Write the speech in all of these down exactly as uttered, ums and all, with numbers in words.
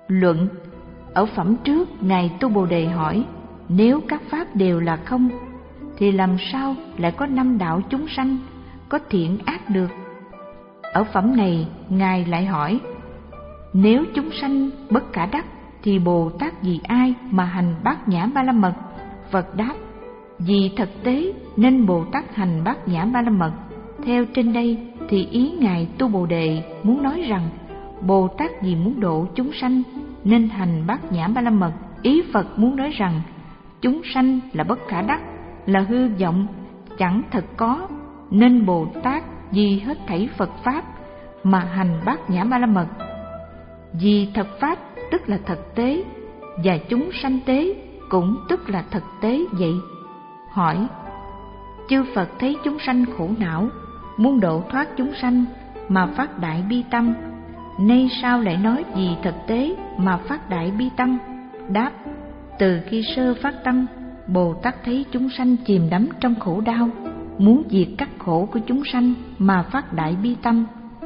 Luận. Ở phẩm trước, Ngài Tu Bồ Đề hỏi, nếu các pháp đều là không, thì làm sao lại có năm đạo chúng sanh, có thiện ác được? Ở phẩm này, Ngài lại hỏi, nếu chúng sanh bất khả đắc, thì Bồ Tát vì ai mà hành bát nhã ba la mật? Phật đáp, vì thực tế nên Bồ Tát hành bát nhã ba la mật. Theo trên đây thì ý Ngài Tu Bồ Đề muốn nói rằng Bồ Tát vì muốn độ chúng sanh nên hành bát nhã ba la mật. Ý Phật muốn nói rằng chúng sanh là bất khả đắc, là hư vọng, chẳng thật có, nên Bồ Tát vì hết thảy Phật Pháp mà hành bát nhã ba la mật. Vì thật Pháp tức là thực tế, và chúng sanh tế cũng tức là thực tế vậy. Hỏi, chư Phật thấy chúng sanh khổ não, muốn độ thoát chúng sanh mà phát đại bi tâm, nay sao lại nói vì thực tế mà phát đại bi tâm? Đáp, từ khi sơ phát tâm, Bồ Tát thấy chúng sanh chìm đắm trong khổ đau, muốn diệt các khổ của chúng sanh mà phát đại bi tâm.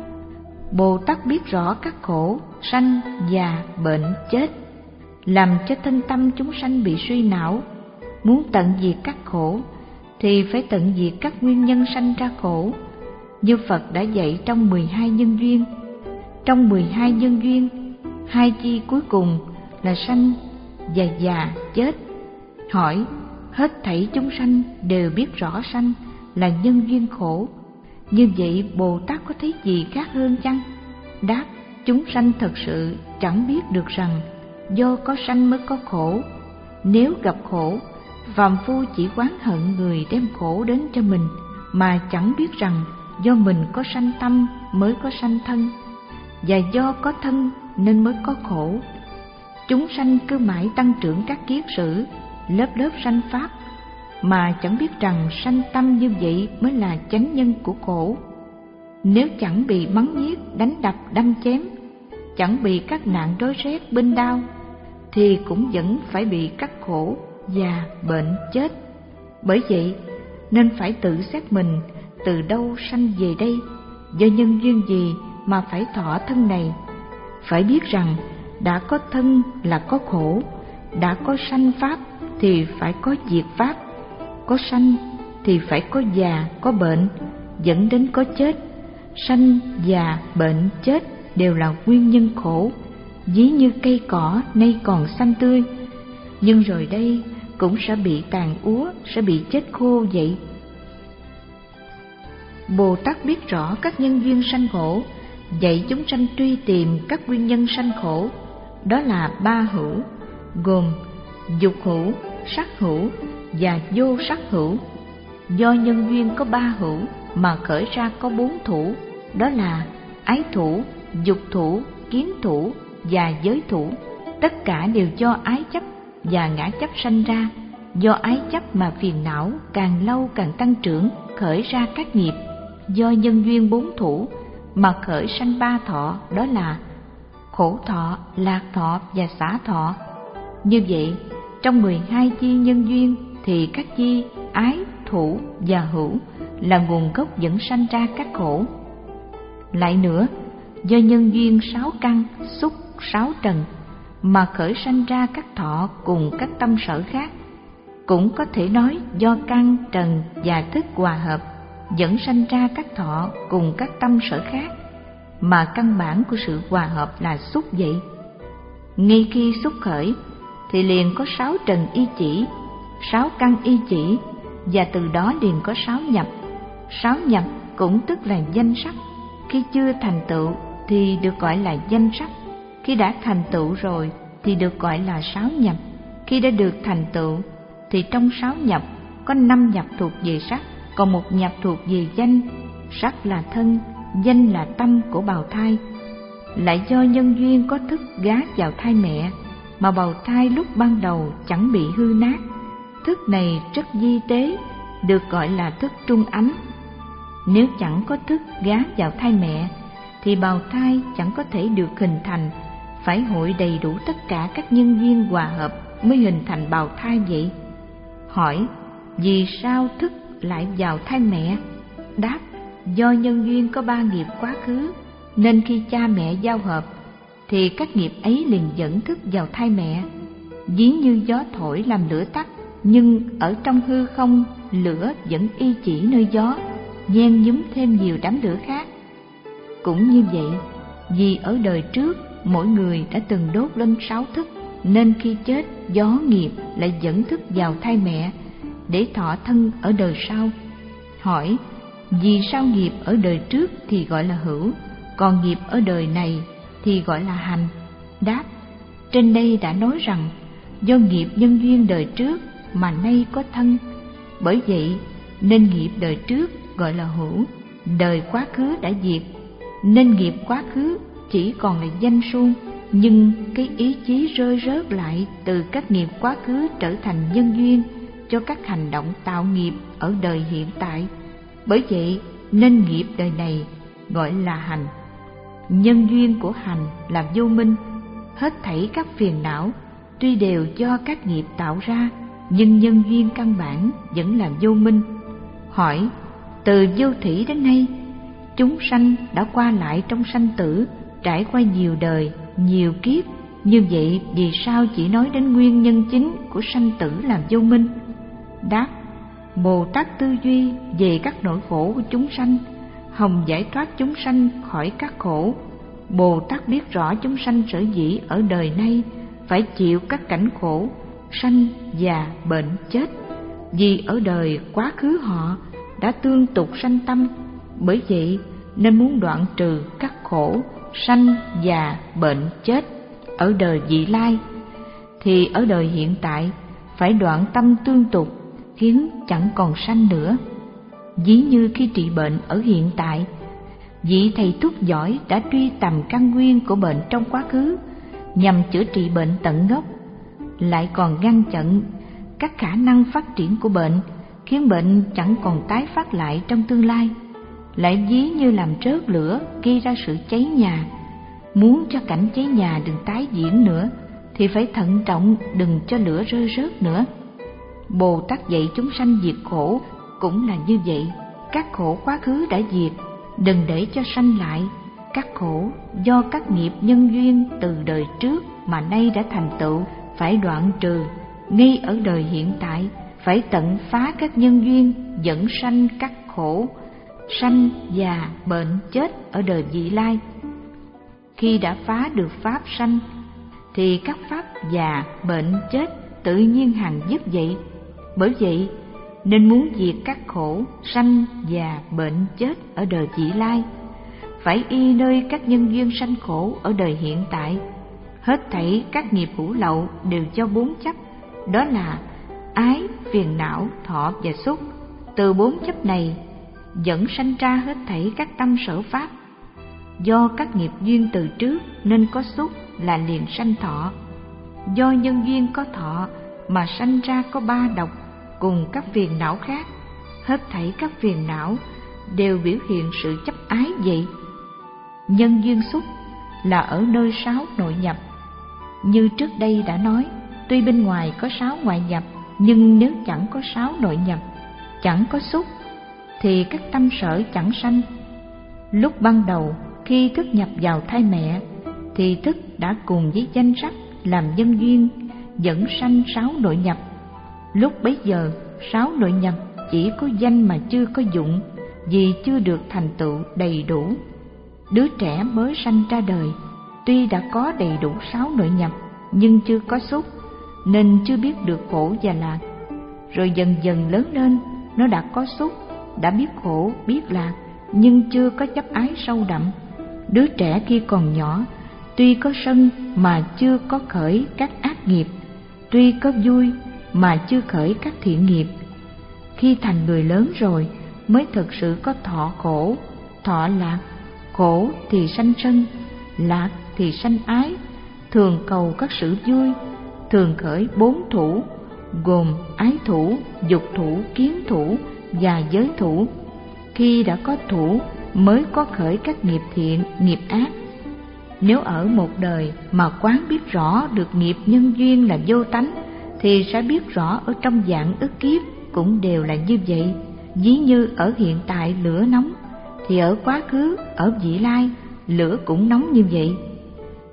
Bồ Tát biết rõ các khổ sanh, già, bệnh, chết, làm cho thân tâm chúng sanh bị suy não. Muốn tận diệt các khổ thì phải tận diệt các nguyên nhân sanh ra khổ, như Phật đã dạy trong mười hai nhân duyên. Trong mười hai nhân duyên, hai chi cuối cùng là sanh và già, chết. Hỏi, hết thảy chúng sanh đều biết rõ sanh là nhân duyên khổ, như vậy Bồ Tát có thấy gì khác hơn chăng? Đáp, chúng sanh thật sự chẳng biết được rằng do có sanh mới có khổ. Nếu gặp khổ, phàm phu chỉ oán hận người đem khổ đến cho mình, mà chẳng biết rằng do mình có sanh tâm mới có sanh thân, và do có thân nên mới có khổ. Chúng sanh cứ mãi tăng trưởng các kiết sử, lớp lớp sanh pháp, mà chẳng biết rằng sanh tâm như vậy mới là chánh nhân của khổ. Nếu chẳng bị mắng nhiếc, đánh đập, đâm chém, chẳng bị các nạn rối rét, binh đao, thì cũng vẫn phải bị các khổ, già, bệnh, chết. Bởi vậy nên phải tự xét mình từ đâu sanh về đây, do nhân duyên gì mà phải thọ thân này. Phải biết rằng đã có thân là có khổ, đã có sanh pháp thì phải có diệt pháp, có sanh thì phải có già, có bệnh, dẫn đến có chết. Sanh, già, bệnh, chết đều là nguyên nhân khổ. Ví như cây cỏ nay còn xanh tươi, nhưng rồi đây cũng sẽ bị tàn úa, sẽ bị chết khô vậy. Bồ Tát biết rõ các nhân duyên sanh khổ, dạy chúng sanh truy tìm các nguyên nhân sanh khổ. Đó là ba hữu, gồm dục hữu, sắc hữu và vô sắc hữu. Do nhân duyên có ba hữu mà khởi ra có bốn thủ, đó là ái thủ, dục thủ, kiến thủ và giới thủ. Tất cả đều do ái chấp và ngã chấp sanh ra. Do ái chấp mà phiền não càng lâu càng tăng trưởng, khởi ra các nghiệp. Do nhân duyên bốn thủ mà khởi sanh ba thọ, đó là khổ thọ, lạc thọ và xả thọ. Như vậy, trong mười hai chi nhân duyên thì các chi ái, thủ và hữu là nguồn gốc dẫn sanh ra các khổ. Lại nữa, do nhân duyên sáu căn, xúc, sáu trần mà khởi sanh ra các thọ cùng các tâm sở khác. Cũng có thể nói do căn, trần và thức hòa hợp dẫn sanh ra các thọ cùng các tâm sở khác, mà căn bản của sự hòa hợp là xúc vậy. Ngay khi xúc khởi thì liền có sáu trần y chỉ, sáu căn y chỉ, và từ đó liền có sáu nhập. Sáu nhập cũng tức là danh sắc. Khi chưa thành tựu thì được gọi là danh sắc, khi đã thành tựu rồi thì được gọi là sáu nhập. Khi đã được thành tựu thì trong sáu nhập có năm nhập thuộc về sắc, còn một nhập thuộc về danh. Sắc là thân, danh là tâm của bào thai. Lại do nhân duyên có thức gá vào thai mẹ, mà bào thai lúc ban đầu chẳng bị hư nát. Thức này rất di tế, được gọi là thức trung ánh. Nếu chẳng có thức gá vào thai mẹ thì bào thai chẳng có thể được hình thành, phải hội đầy đủ tất cả các nhân duyên hòa hợp mới hình thành bào thai vậy. Hỏi, vì sao thức lại vào thai mẹ? Đáp, do nhân duyên có ba nghiệp quá khứ, nên khi cha mẹ giao hợp thì các nghiệp ấy liền dẫn thức vào thai mẹ. Ví như gió thổi làm lửa tắt, nhưng ở trong hư không, lửa vẫn y chỉ nơi gió, nhen nhúm thêm nhiều đám lửa khác. Cũng như vậy, vì ở đời trước mỗi người đã từng đốt lên sáu thức, nên khi chết, gió nghiệp lại dẫn thức vào thai mẹ để thọ thân ở đời sau. Hỏi, vì sao nghiệp ở đời trước thì gọi là hữu, còn nghiệp ở đời này thì gọi là hành? Đáp, trên đây đã nói rằng do nghiệp nhân duyên đời trước mà nay có thân, bởi vậy nên nghiệp đời trước gọi là hữu. Đời quá khứ đã diệt, nên nghiệp quá khứ chỉ còn là danh suông, nhưng cái ý chí rơi rớt lại từ các nghiệp quá khứ trở thành nhân duyên cho các hành động tạo nghiệp ở đời hiện tại. Bởi vậy nên nghiệp đời này gọi là hành. Nhân duyên của hành là vô minh. Hết thảy các phiền não tuy đều do các nghiệp tạo ra, nhưng nhân duyên căn bản vẫn là vô minh. Hỏi, từ vô thủy đến nay, chúng sanh đã qua lại trong sanh tử, trải qua nhiều đời, nhiều kiếp. Như vậy vì sao chỉ nói đến nguyên nhân chính của sanh tử là vô minh? Đáp, Bồ Tát tư duy về các nỗi khổ của chúng sanh, hòng giải thoát chúng sanh khỏi các khổ. Bồ Tát biết rõ chúng sanh sở dĩ ở đời nay phải chịu các cảnh khổ, sanh, già, bệnh, chết, vì ở đời quá khứ họ đã tương tục sanh tâm. Bởi vậy nên muốn đoạn trừ các khổ, sanh, già, bệnh, chết ở đời vị lai, thì ở đời hiện tại phải đoạn tâm tương tục, khiến chẳng còn sanh nữa. Ví như khi trị bệnh ở hiện tại, vị thầy thuốc giỏi đã truy tầm căn nguyên của bệnh trong quá khứ nhằm chữa trị bệnh tận gốc, lại còn ngăn chặn các khả năng phát triển của bệnh, khiến bệnh chẳng còn tái phát lại trong tương lai. Lại ví như làm rớt lửa gây ra sự cháy nhà. Muốn cho cảnh cháy nhà đừng tái diễn nữa thì phải thận trọng đừng cho lửa rơi rớt nữa. Bồ Tát dạy chúng sanh diệt khổ cũng là như vậy. Các khổ quá khứ đã diệt, đừng để cho sanh lại. Các khổ do các nghiệp nhân duyên từ đời trước mà nay đã thành tựu phải đoạn trừ. Ngay ở đời hiện tại phải tận phá các nhân duyên dẫn sanh các khổ, sanh, già, bệnh, chết ở đời vị lai. Khi đã phá được pháp sanh thì các pháp già, bệnh, chết tự nhiên hằng dứt vậy. Bởi vậy nên muốn diệt các khổ, sanh, già, bệnh, chết ở đời vị lai, phải y nơi các nhân duyên sanh khổ ở đời hiện tại. Hết thảy các nghiệp hữu lậu đều do bốn chấp, đó là ái, phiền não, thọ và xúc. Từ bốn chấp này dẫn sanh ra hết thảy các tâm sở pháp. Do các nghiệp duyên từ trước nên có xúc là liền sanh thọ. Do nhân duyên có thọ mà sanh ra có ba độc cùng các phiền não khác. Hết thảy các phiền não đều biểu hiện sự chấp ái vậy. Nhân duyên xúc là ở nơi sáu nội nhập. Như trước đây đã nói, tuy bên ngoài có sáu ngoại nhập, nhưng nếu chẳng có sáu nội nhập, chẳng có xúc, thì các tâm sở chẳng sanh. Lúc ban đầu khi thức nhập vào thai mẹ, thì thức đã cùng với danh sắc làm nhân duyên dẫn sanh sáu nội nhập. Lúc bấy giờ sáu nội nhập chỉ có danh mà chưa có dụng, vì chưa được thành tựu đầy đủ. Đứa trẻ mới sanh ra đời tuy đã có đầy đủ sáu nội nhập nhưng chưa có xúc, nên chưa biết được khổ và lạc. Rồi dần dần lớn lên, nó đã có xúc, đã biết khổ biết lạc, nhưng chưa có chấp ái sâu đậm. Đứa trẻ khi còn nhỏ tuy có sân mà chưa có khởi các ác nghiệp, tuy có vui mà chưa khởi các thiện nghiệp. Khi thành người lớn rồi mới thực sự có thọ khổ, thọ lạc. Khổ thì sanh sân, lạc thì sanh ái, thường cầu các sự vui, thường khởi bốn thủ, gồm ái thủ, dục thủ, kiến thủ và giới thủ. Khi đã có thủ mới có khởi các nghiệp thiện, nghiệp ác. Nếu ở một đời mà quán biết rõ được nghiệp nhân duyên là vô tánh, thì sẽ biết rõ ở trong vạn ức kiếp cũng đều là như vậy. Ví như ở hiện tại lửa nóng, thì ở quá khứ, ở vị lai, lửa cũng nóng như vậy.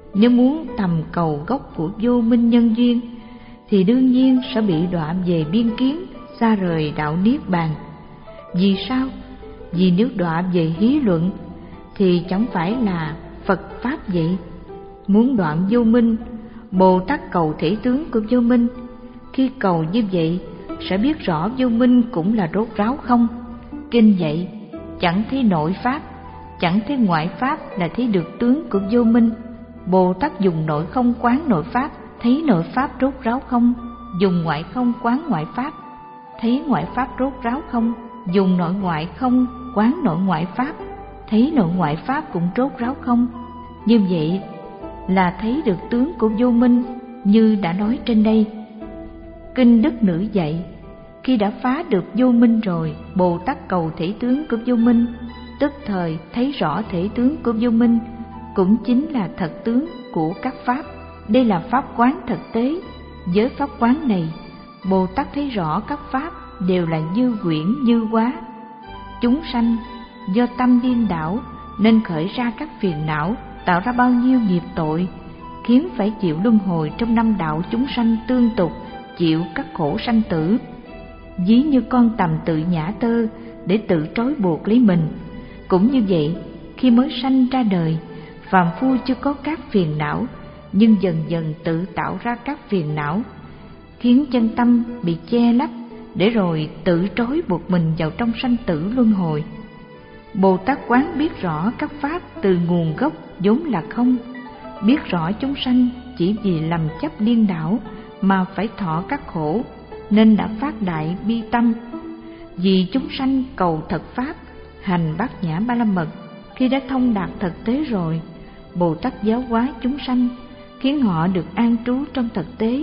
Nếu muốn tầm cầu gốc của vô minh nhân duyên thì đương nhiên sẽ bị đọa về biên kiến, xa rời đạo niết bàn. Vì sao? Vì nếu đọa về hí luận thì chẳng phải là Phật Pháp vậy. Muốn đoạn vô minh, Bồ Tát cầu thể tướng của vô minh. Khi cầu như vậy sẽ biết rõ vô minh cũng là rốt ráo không. Kinh dạy chẳng thấy nội Pháp, chẳng thấy ngoại Pháp là thấy được tướng của vô minh. Bồ Tát dùng nội không quán nội Pháp, thấy nội Pháp rốt ráo không. Dùng ngoại không quán ngoại Pháp, thấy ngoại Pháp rốt ráo không. Dùng nội ngoại không quán nội ngoại Pháp, thấy nội ngoại Pháp cũng rốt ráo không. Như vậy là thấy được tướng của vô minh như đã nói trên đây. Kinh Đức Nữ dạy, khi đã phá được vô minh rồi, Bồ Tát cầu thể tướng của vô minh, tức thời thấy rõ thể tướng của vô minh, cũng chính là thật tướng của các Pháp. Đây là Pháp quán thực tế. Với Pháp quán này, Bồ Tát thấy rõ các Pháp đều là như quyển như hóa. Chúng sanh do tâm điên đảo nên khởi ra các phiền não, tạo ra bao nhiêu nghiệp tội, khiến phải chịu luân hồi trong năm đạo chúng sanh tương tục, chịu các khổ sanh tử. Ví như con tầm tự nhả tơ để tự trói buộc lấy mình. Cũng như vậy, khi mới sanh ra đời, phàm phu chưa có các phiền não, nhưng dần dần tự tạo ra các phiền não, khiến chân tâm bị che lấp, để rồi tự trói buộc mình vào trong sanh tử luân hồi. Bồ Tát quán biết rõ các Pháp từ nguồn gốc vốn là không, biết rõ chúng sanh chỉ vì lầm chấp điên đảo mà phải thọ các khổ, nên đã phát đại bi tâm. Vì chúng sanh cầu thật Pháp, hành bát nhã ba la mật, khi đã thông đạt thực tế rồi, Bồ Tát giáo hóa chúng sanh, khiến họ được an trú trong thực tế.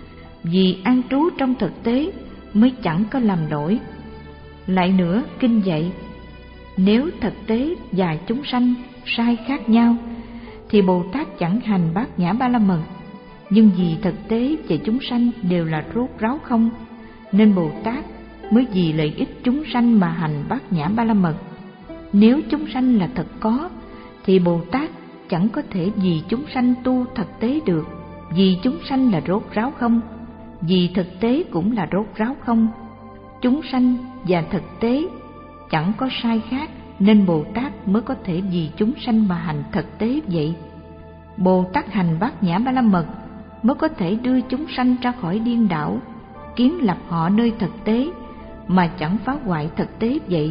Vì an trú trong thực tế mới chẳng có lầm lỗi. Lại nữa, kinh dạy, nếu thực tế và chúng sanh sai khác nhau thì Bồ Tát chẳng hành bát nhã ba la mật. Nhưng vì thực tế và chúng sanh đều là rốt ráo không, nên Bồ Tát mới vì lợi ích chúng sanh mà hành bát nhã ba la mật. Nếu chúng sanh là thật có thì Bồ Tát chẳng có thể vì chúng sanh tu thực tế được. Vì chúng sanh là rốt ráo không, vì thực tế cũng là rốt ráo không. Chúng sanh và thực tế chẳng có sai khác, nên Bồ Tát mới có thể vì chúng sanh mà hành thực tế vậy. Bồ Tát hành bát nhã ba la mật mới có thể đưa chúng sanh ra khỏi điên đảo, kiến lập họ nơi thực tế mà chẳng phá hoại thực tế vậy.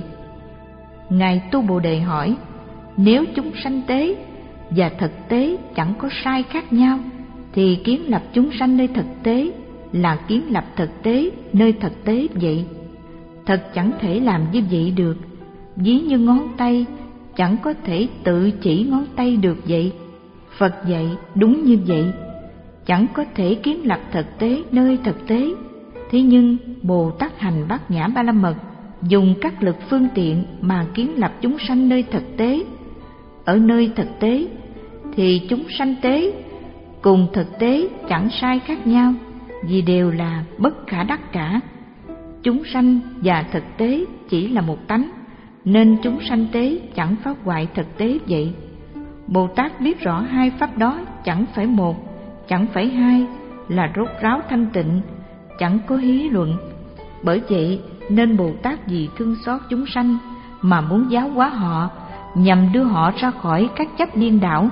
Ngài Tu Bồ Đề hỏi, nếu chúng sanh tế và thực tế chẳng có sai khác nhau thì kiến lập chúng sanh nơi thực tế là kiến lập thực tế nơi thực tế vậy. Thật chẳng thể làm như vậy được. Ví như ngón tay chẳng có thể tự chỉ ngón tay được vậy. Phật dạy đúng như vậy, chẳng có thể kiến lập thực tế nơi thực tế. Thế nhưng Bồ Tát hành bát nhã ba la mật, dùng các lực phương tiện mà kiến lập chúng sanh nơi thực tế. Ở nơi thực tế thì chúng sanh tế cùng thực tế chẳng sai khác nhau, vì đều là bất khả đắc cả. Chúng sanh và thực tế chỉ là một tánh, nên chúng sanh tế chẳng phá hoại thực tế vậy. Bồ Tát biết rõ hai pháp đó chẳng phải một, chẳng phải hai, là rốt ráo thanh tịnh, chẳng có hí luận. Bởi vậy nên Bồ Tát vì thương xót chúng sanh mà muốn giáo hóa họ, nhằm đưa họ ra khỏi các chấp điên đảo.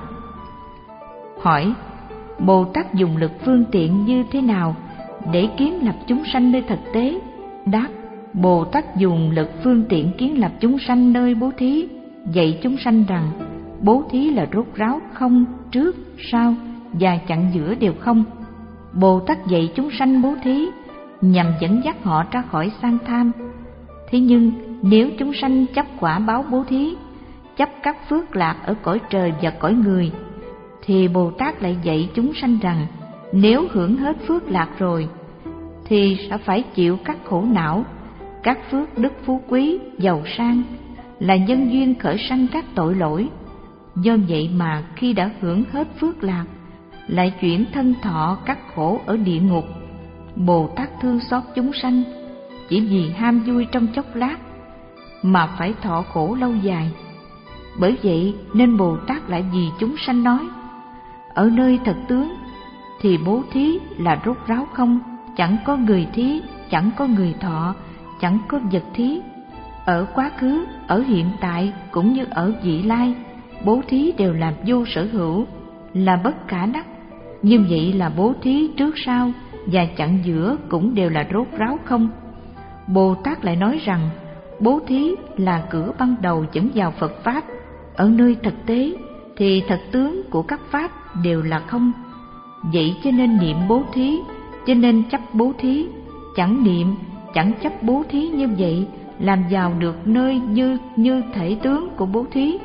Hỏi, Bồ Tát dùng lực phương tiện như thế nào để kiến lập chúng sanh nơi thực tế? Đáp, Bồ Tát dùng lực phương tiện kiến lập chúng sanh nơi bố thí, dạy chúng sanh rằng bố thí là rốt ráo không, trước, sau và chặn giữa đều không. Bồ Tát dạy chúng sanh bố thí nhằm dẫn dắt họ ra khỏi sang tham. Thế nhưng nếu chúng sanh chấp quả báo bố thí, chấp các phước lạc ở cõi trời và cõi người, thì Bồ Tát lại dạy chúng sanh rằng nếu hưởng hết phước lạc rồi thì sẽ phải chịu các khổ não, các phước đức phú quý, giàu sang, là nhân duyên khởi sanh các tội lỗi. Do vậy mà khi đã hưởng hết phước lạc, lại chuyển thân thọ các khổ ở địa ngục. Bồ Tát thương xót chúng sanh, chỉ vì ham vui trong chốc lát mà phải thọ khổ lâu dài. Bởi vậy nên Bồ Tát lại vì chúng sanh nói, ở nơi thật tướng thì bố thí là rốt ráo không, chẳng có người thí, chẳng có người thọ, chẳng có vật thí. Ở quá khứ, ở hiện tại cũng như ở vị lai, bố thí đều là vô sở hữu, là bất khả đắc. Như vậy là bố thí trước sau và chặn giữa cũng đều là rốt ráo không. Bồ Tát lại nói rằng bố thí là cửa ban đầu dẫn vào Phật Pháp. Ở nơi thực tế thì thật tướng của các Pháp đều là không. Vậy cho nên niệm bố thí, cho nên chấp bố thí. Chẳng niệm, chẳng chấp bố thí như vậy làm vào được nơi như như thể tướng của bố thí.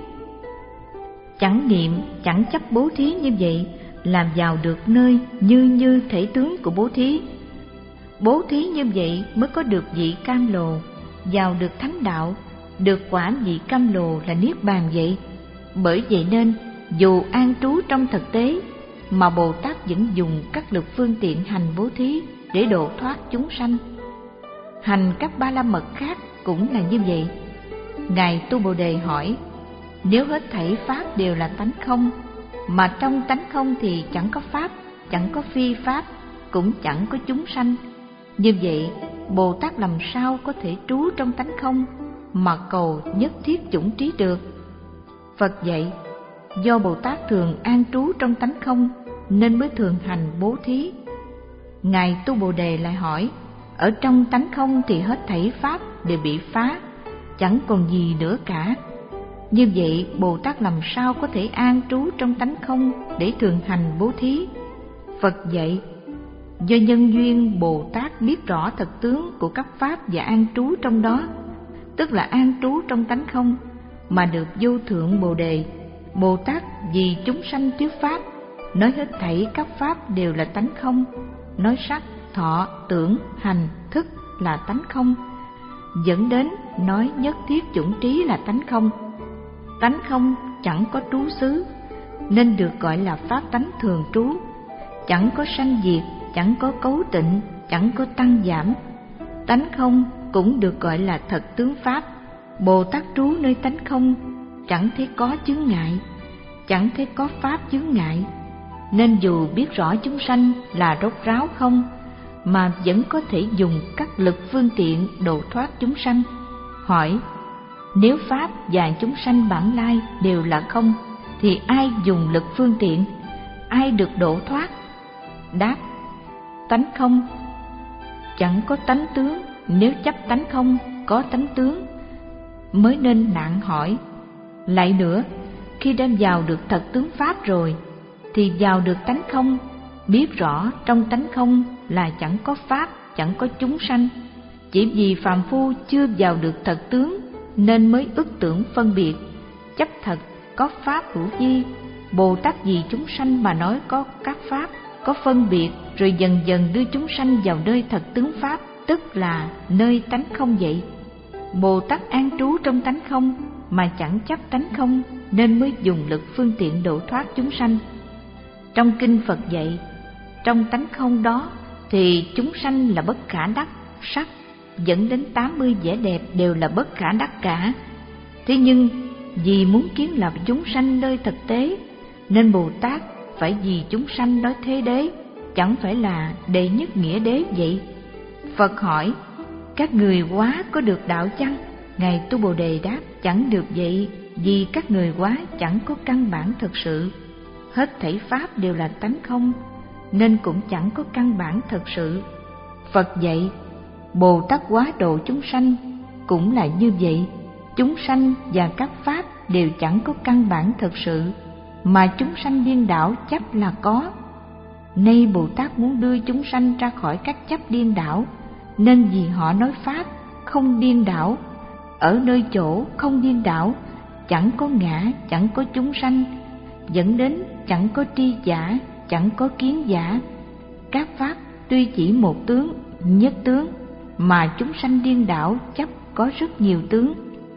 Chẳng niệm, chẳng chấp bố thí như vậy làm vào được nơi như như thể tướng của bố thí. Bố thí như vậy mới có được vị cam lồ, vào được thánh đạo, được quả vị cam lồ là niết bàn vậy. Bởi vậy nên dù an trú trong thực tế mà Bồ Tát vẫn dùng các lực phương tiện hành bố thí để độ thoát chúng sanh. Hành các ba la mật khác cũng là như vậy. Ngài Tu Bồ Đề hỏi: nếu hết thảy pháp đều là tánh không, mà trong tánh không thì chẳng có pháp, chẳng có phi pháp, cũng chẳng có chúng sanh, như vậy Bồ Tát làm sao có thể trú trong tánh không mà cầu nhất thiết chủng trí được? Phật dạy, do Bồ Tát thường an trú trong tánh không nên mới thường hành bố thí. Ngài Tu Bồ Đề lại hỏi: ở trong tánh không thì hết thảy pháp đều bị phá, chẳng còn gì nữa cả. Như vậy Bồ Tát làm sao có thể an trú trong tánh không để thường hành bố thí? Phật dạy, do nhân duyên Bồ Tát biết rõ thật tướng của các pháp và an trú trong đó, tức là an trú trong tánh không, mà được vô thượng Bồ Đề. Bồ Tát vì chúng sanh thuyết pháp, nói hết thảy các pháp đều là tánh không, nói sắc, thọ, tưởng, hành, thức là tánh không, dẫn đến nói nhất thiết chủng trí là tánh không. Tánh không chẳng có trú xứ, nên được gọi là pháp tánh thường trú. Chẳng có sanh diệt, chẳng có cấu tịnh, chẳng có tăng giảm. Tánh không cũng được gọi là thật tướng pháp. Bồ Tát trú nơi tánh không, chẳng thấy có chướng ngại, chẳng thấy có pháp chướng ngại, nên dù biết rõ chúng sanh là rốt ráo không, mà vẫn có thể dùng các lực phương tiện độ thoát chúng sanh. Hỏi: nếu pháp và chúng sanh bản lai đều là không, thì ai dùng lực phương tiện, ai được độ thoát? Đáp: tánh không chẳng có tánh tướng, nếu chấp tánh không có tánh tướng, mới nên nạn hỏi. Lại nữa, khi đem vào được thật tướng pháp rồi, thì vào được tánh không, biết rõ trong tánh không là chẳng có pháp, chẳng có chúng sanh. Chỉ vì phàm phu chưa vào được thật tướng nên mới ức tưởng phân biệt, chấp thật có pháp hữu vi. Bồ Tát vì chúng sanh mà nói có các pháp, có phân biệt, rồi dần dần đưa chúng sanh vào nơi thật tướng pháp, tức là nơi tánh không vậy. Bồ Tát an trú trong tánh không mà chẳng chấp tánh không, nên mới dùng lực phương tiện độ thoát chúng sanh. Trong kinh Phật dạy, trong tánh không đó thì chúng sanh là bất khả đắc, sắc dẫn đến tám mươi vẻ đẹp đều là bất khả đắc cả. Thế nhưng vì muốn kiến lập chúng sanh nơi thực tế, nên Bồ Tát phải vì chúng sanh nói thế đế, chẳng phải là đệ nhất nghĩa đế vậy. Phật hỏi: các người quá có được đạo chăng? Ngài Tu Bồ Đề đáp: chẳng được vậy, vì các người quá chẳng có căn bản thực sự. Hết thảy pháp đều là tánh không, nên cũng chẳng có căn bản thực sự. Phật dạy, Bồ Tát quá độ chúng sanh cũng là như vậy. Chúng sanh và các pháp đều chẳng có căn bản thực sự, mà chúng sanh điên đảo chấp là có. Nay Bồ Tát muốn đưa chúng sanh ra khỏi các chấp điên đảo, nên vì họ nói pháp không điên đảo. Ở nơi chỗ không điên đảo, chẳng có ngã, chẳng có chúng sanh, dẫn đến chẳng có tri giả, chẳng có kiến giả. Các pháp tuy chỉ một tướng, nhất tướng, mà chúng sanh điên đảo chấp có rất nhiều tướng.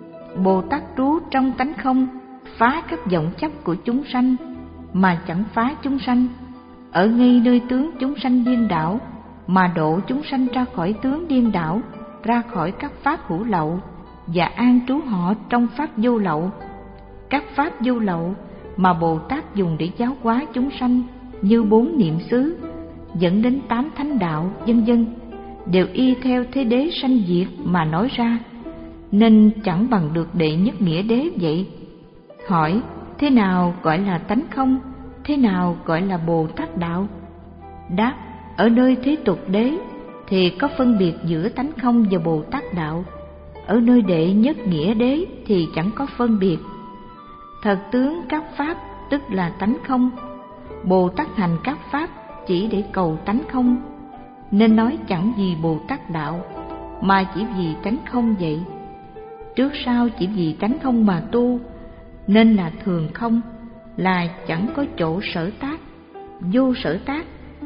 Bồ Tát trú trong tánh không, phá các vọng chấp của chúng sanh, mà chẳng phá chúng sanh. Ở ngay nơi tướng chúng sanh điên đảo, mà độ chúng sanh ra khỏi tướng điên đảo, ra khỏi các pháp hữu lậu, và an trú họ trong pháp vô lậu. Các pháp vô lậu mà Bồ Tát dùng để giáo hóa chúng sanh như bốn niệm xứ, dẫn đến tám thánh đạo, vân vân, đều y theo thế đế sanh diệt mà nói ra, nên chẳng bằng được đệ nhất nghĩa đế vậy. Hỏi, thế nào gọi là tánh không? Thế nào gọi là Bồ Tát đạo? Đáp, ở nơi thế tục đế thì có phân biệt giữa tánh không và Bồ Tát đạo. Ở nơi đệ nhất nghĩa đế thì chẳng có phân biệt. Thật tướng các pháp tức là tánh không. Bồ Tát hành các pháp chỉ để cầu tánh không, nên nói chẳng vì Bồ Tát đạo, mà chỉ vì tánh không vậy. Trước sau chỉ vì tánh không mà tu, nên là thường không, là chẳng có chỗ sở tác, vô sở tác.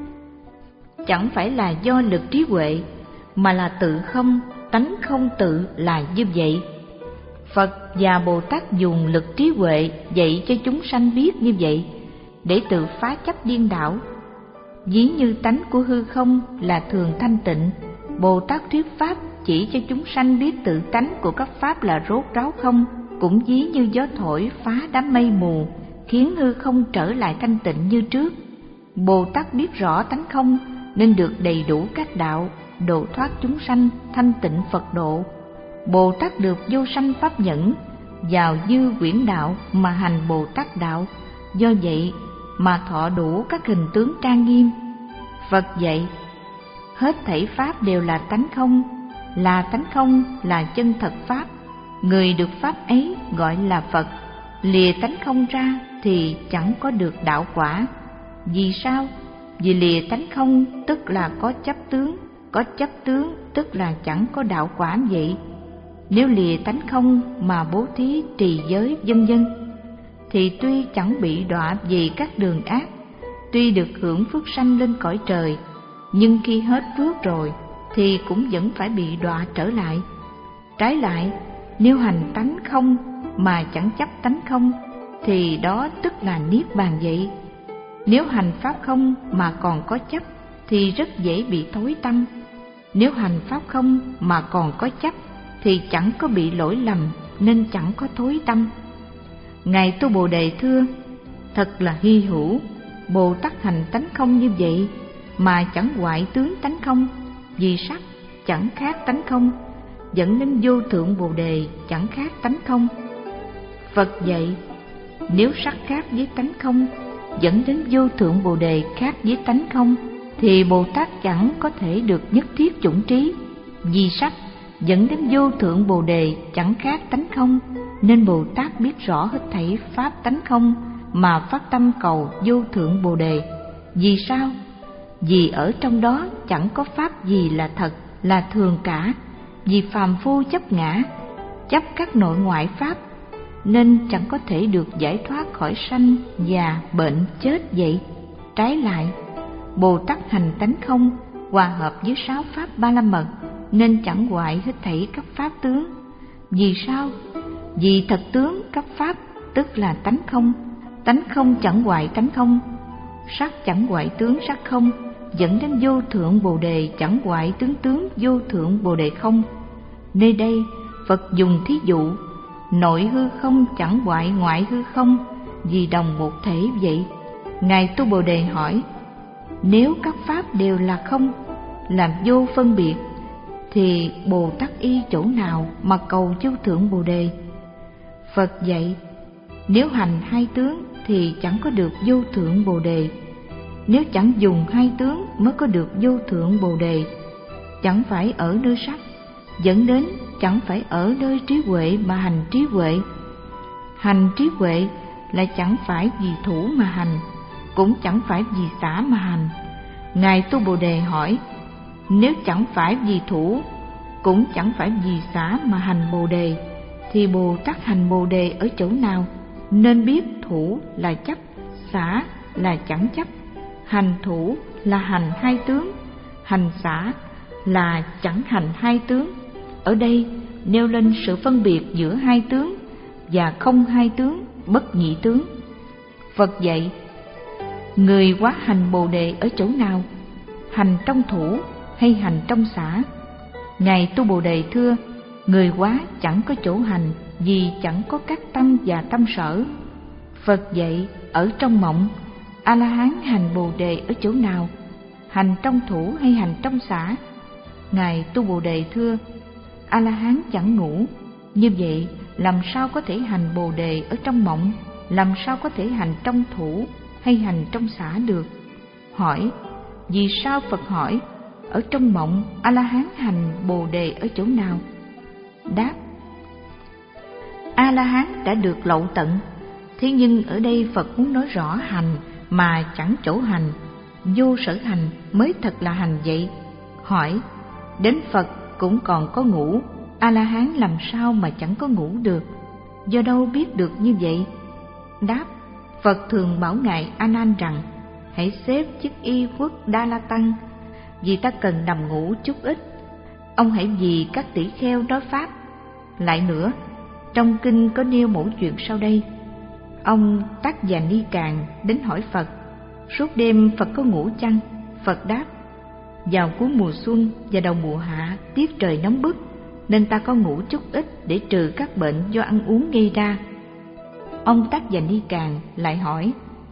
Chẳng phải là do lực trí huệ, mà là tự không, tánh không tự là như vậy. Phật và Bồ Tát dùng lực trí huệ dạy cho chúng sanh biết như vậy, để tự phá chấp điên đảo. Ví như tánh của hư không là thường thanh tịnh, Bồ Tát thuyết pháp chỉ cho chúng sanh biết tự tánh của các pháp là rốt ráo không, cũng ví như gió thổi phá đám mây mù, khiến hư không trở lại thanh tịnh như trước. Bồ Tát biết rõ tánh không, nên được đầy đủ các đạo, độ thoát chúng sanh, thanh tịnh Phật độ. Bồ Tát được vô sanh pháp nhẫn, vào dư quyển đạo mà hành Bồ Tát đạo, do vậy mà thọ đủ các hình tướng trang nghiêm. Phật dạy, hết thảy pháp đều là tánh không, là tánh không là chân thật pháp. Người được pháp ấy gọi là Phật. Lìa tánh không ra thì chẳng có được đạo quả. Vì sao? Vì lìa tánh không tức là có chấp tướng, có chấp tướng tức là chẳng có đạo quả vậy. Nếu lìa tánh không mà bố thí trì giới vân vân thì tuy chẳng bị đọa vì các đường ác, tuy được hưởng phước sanh lên cõi trời, nhưng khi hết phước rồi thì cũng vẫn phải bị đọa trở lại. Trái lại, nếu hành tánh không mà chẳng chấp tánh không thì đó tức là niết bàn vậy. Nếu hành pháp không mà còn có chấp thì rất dễ bị thối tâm. Nếu hành pháp không mà còn có chấp thì chẳng có bị lỗi lầm, nên chẳng có thối tâm. Ngài Tu Bồ Đề thưa, thật là hy hữu, Bồ Tát hành tánh không như vậy mà chẳng hoại tướng tánh không, vì sắc chẳng khác tánh không, dẫn đến vô thượng Bồ Đề chẳng khác tánh không. Phật dạy, nếu sắc khác với tánh không, dẫn đến vô thượng Bồ Đề khác với tánh không, thì Bồ Tát chẳng có thể được nhất thiết chủng trí. Vì sắc dẫn đến vô thượng Bồ Đề chẳng khác tánh không, nên Bồ Tát biết rõ hết thảy pháp tánh không mà phát tâm cầu vô thượng Bồ Đề. Vì sao? Vì ở trong đó chẳng có pháp gì là thật, là thường cả. Vì phàm phu chấp ngã, chấp các nội ngoại pháp, nên chẳng có thể được giải thoát khỏi sanh, già, bệnh, chết vậy. Trái lại, Bồ Tát hành tánh không, hòa hợp với sáu pháp ba la mật, nên chẳng hoại hết thảy các pháp tướng. Vì sao? Vì thật tướng các pháp tức là tánh không, tánh không chẳng hoại tánh không, sắc chẳng hoại tướng sắc không, dẫn đến vô thượng Bồ Đề chẳng hoại tướng tướng vô thượng Bồ Đề không. Nơi đây Phật dùng thí dụ, nội hư không chẳng hoại ngoại hư không, vì đồng một thể vậy. Ngài Tu Bồ Đề hỏi, nếu các pháp đều là không, làm vô phân biệt, thì Bồ Tát y chỗ nào mà cầu vô thượng Bồ Đề? Phật dạy, nếu hành hai tướng thì chẳng có được vô thượng Bồ Đề. Nếu chẳng dùng hai tướng mới có được vô thượng Bồ Đề. Chẳng phải ở nơi sắc, dẫn đến chẳng phải ở nơi trí huệ mà hành trí huệ. Hành trí huệ là chẳng phải vì thủ mà hành, cũng chẳng phải vì xả mà hành. Ngài Tu Bồ Đề hỏi, nếu chẳng phải vì thủ, cũng chẳng phải vì xả mà hành Bồ Đề, thì Bồ Tát hành Bồ Đề ở chỗ nào? Nên biết thủ là chấp, xả là chẳng chấp. Hành thủ là hành hai tướng, hành xả là chẳng hành hai tướng. Ở đây nêu lên sự phân biệt giữa hai tướng và không hai tướng, bất nhị tướng. Phật dạy, người quá hành Bồ Đề ở chỗ nào? Hành trong thủ hay hành trong xả? Ngài Tu Bồ Đề thưa, người quá chẳng có chỗ hành, vì chẳng có các tâm và tâm sở. Phật dạy ở trong mộng, A-la-hán hành Bồ Đề ở chỗ nào? Hành trong thủ hay hành trong xả? Ngài Tu Bồ Đề thưa: A-la-hán chẳng ngủ. Như vậy làm sao có thể hành Bồ Đề ở trong mộng? Làm sao có thể hành trong thủ hay hành trong xả được? Hỏi: vì sao Phật hỏi ở trong mộng A-la-hán hành Bồ Đề ở chỗ nào? Đáp: A-la-hán đã được lậu tận. Thế nhưng ở đây Phật muốn nói rõ hành mà chẳng chỗ hành, vô sở hành mới thật là hành vậy. Hỏi: đến Phật cũng còn có ngủ, A-la-hán làm sao mà chẳng có ngủ được? Do đâu biết được như vậy? Đáp: Phật thường bảo ngài A Nan rằng: hãy xếp chiếc y quất Đa La Tăng, vì ta cần nằm ngủ chút ít. Ông hãy vì các tỷ kheo nói pháp. Lại nữa, trong kinh có nêu mẫu chuyện sau đây. Ông Tát Già Ni Càng đến hỏi Phật: suốt đêm Phật có ngủ chăng? Phật đáp: vào cuối mùa xuân và đầu mùa hạ, tiết trời nóng bức, nên ta có ngủ chút ít để trừ các bệnh do ăn uống gây ra. Ông Tát Già Ni Càng lại hỏi: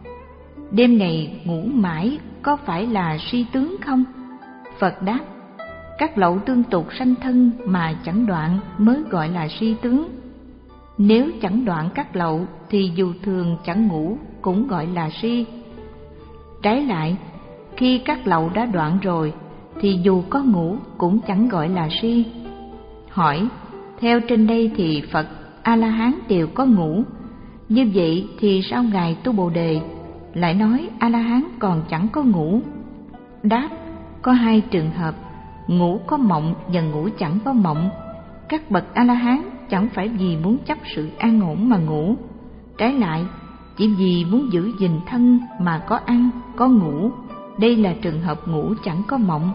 đêm này ngủ mãi có phải là suy tướng không? Phật đáp: các lậu tương tục sanh thân mà chẳng đoạn mới gọi là suy tướng. Nếu chẳng đoạn các lậu thì dù thường chẳng ngủ cũng gọi là suy. Trái lại, khi các lậu đã đoạn rồi thì dù có ngủ cũng chẳng gọi là suy. Hỏi: theo trên đây thì Phật A-la-hán đều có ngủ, như vậy thì sao ngài Tu Bồ Đề lại nói A-la-hán còn chẳng có ngủ? Đáp: có hai trường hợp, ngủ có mộng và ngủ chẳng có mộng. Các bậc A-la-hán chẳng phải vì muốn chấp sự an ổn mà ngủ, trái lại chỉ vì muốn giữ gìn thân mà có ăn, có ngủ. Đây là trường hợp ngủ chẳng có mộng.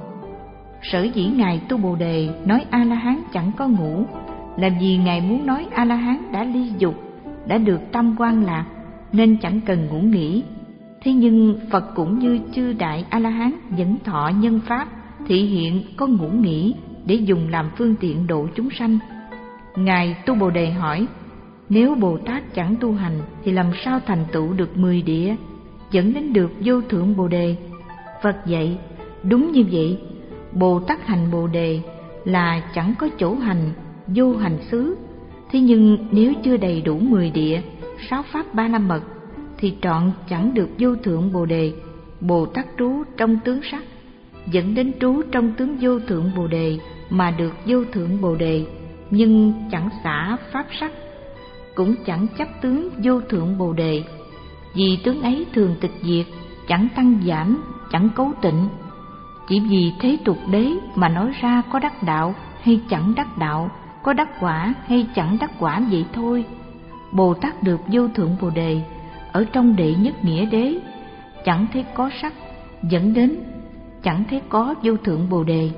Sở dĩ ngài Tu Bồ Đề nói A-la-hán chẳng có ngủ là vì ngài muốn nói A-la-hán đã ly dục, đã được tam quan lạc nên chẳng cần ngủ nghỉ. Thế nhưng Phật cũng như chư đại A-la-hán vẫn thọ nhân pháp thị hiện có ngủ nghỉ để dùng làm phương tiện độ chúng sanh. Ngài Tu Bồ Đề hỏi: nếu Bồ Tát chẳng tu hành thì làm sao thành tựu được mười địa, dẫn đến được vô thượng Bồ Đề? Phật dạy: đúng như vậy. Bồ Tát hành Bồ Đề là chẳng có chỗ hành, vô hành xứ. Thế nhưng nếu chưa đầy đủ mười địa, sáu pháp ba la mật thì trọn chẳng được vô thượng Bồ Đề. Bồ Tát trú trong tướng sắc, dẫn đến trú trong tướng vô thượng Bồ Đề mà được vô thượng Bồ Đề, nhưng chẳng xả pháp sắc, cũng chẳng chấp tướng vô thượng Bồ Đề. Vì tướng ấy thường tịch diệt, chẳng tăng giảm, chẳng cấu tịnh. Chỉ vì thế tục đế mà nói ra có đắc đạo hay chẳng đắc đạo, có đắc quả hay chẳng đắc quả vậy thôi. Bồ Tát được vô thượng Bồ Đề ở trong đệ nhất nghĩa đế, chẳng thấy có sắc, dẫn đến chẳng thấy có vô thượng Bồ Đề.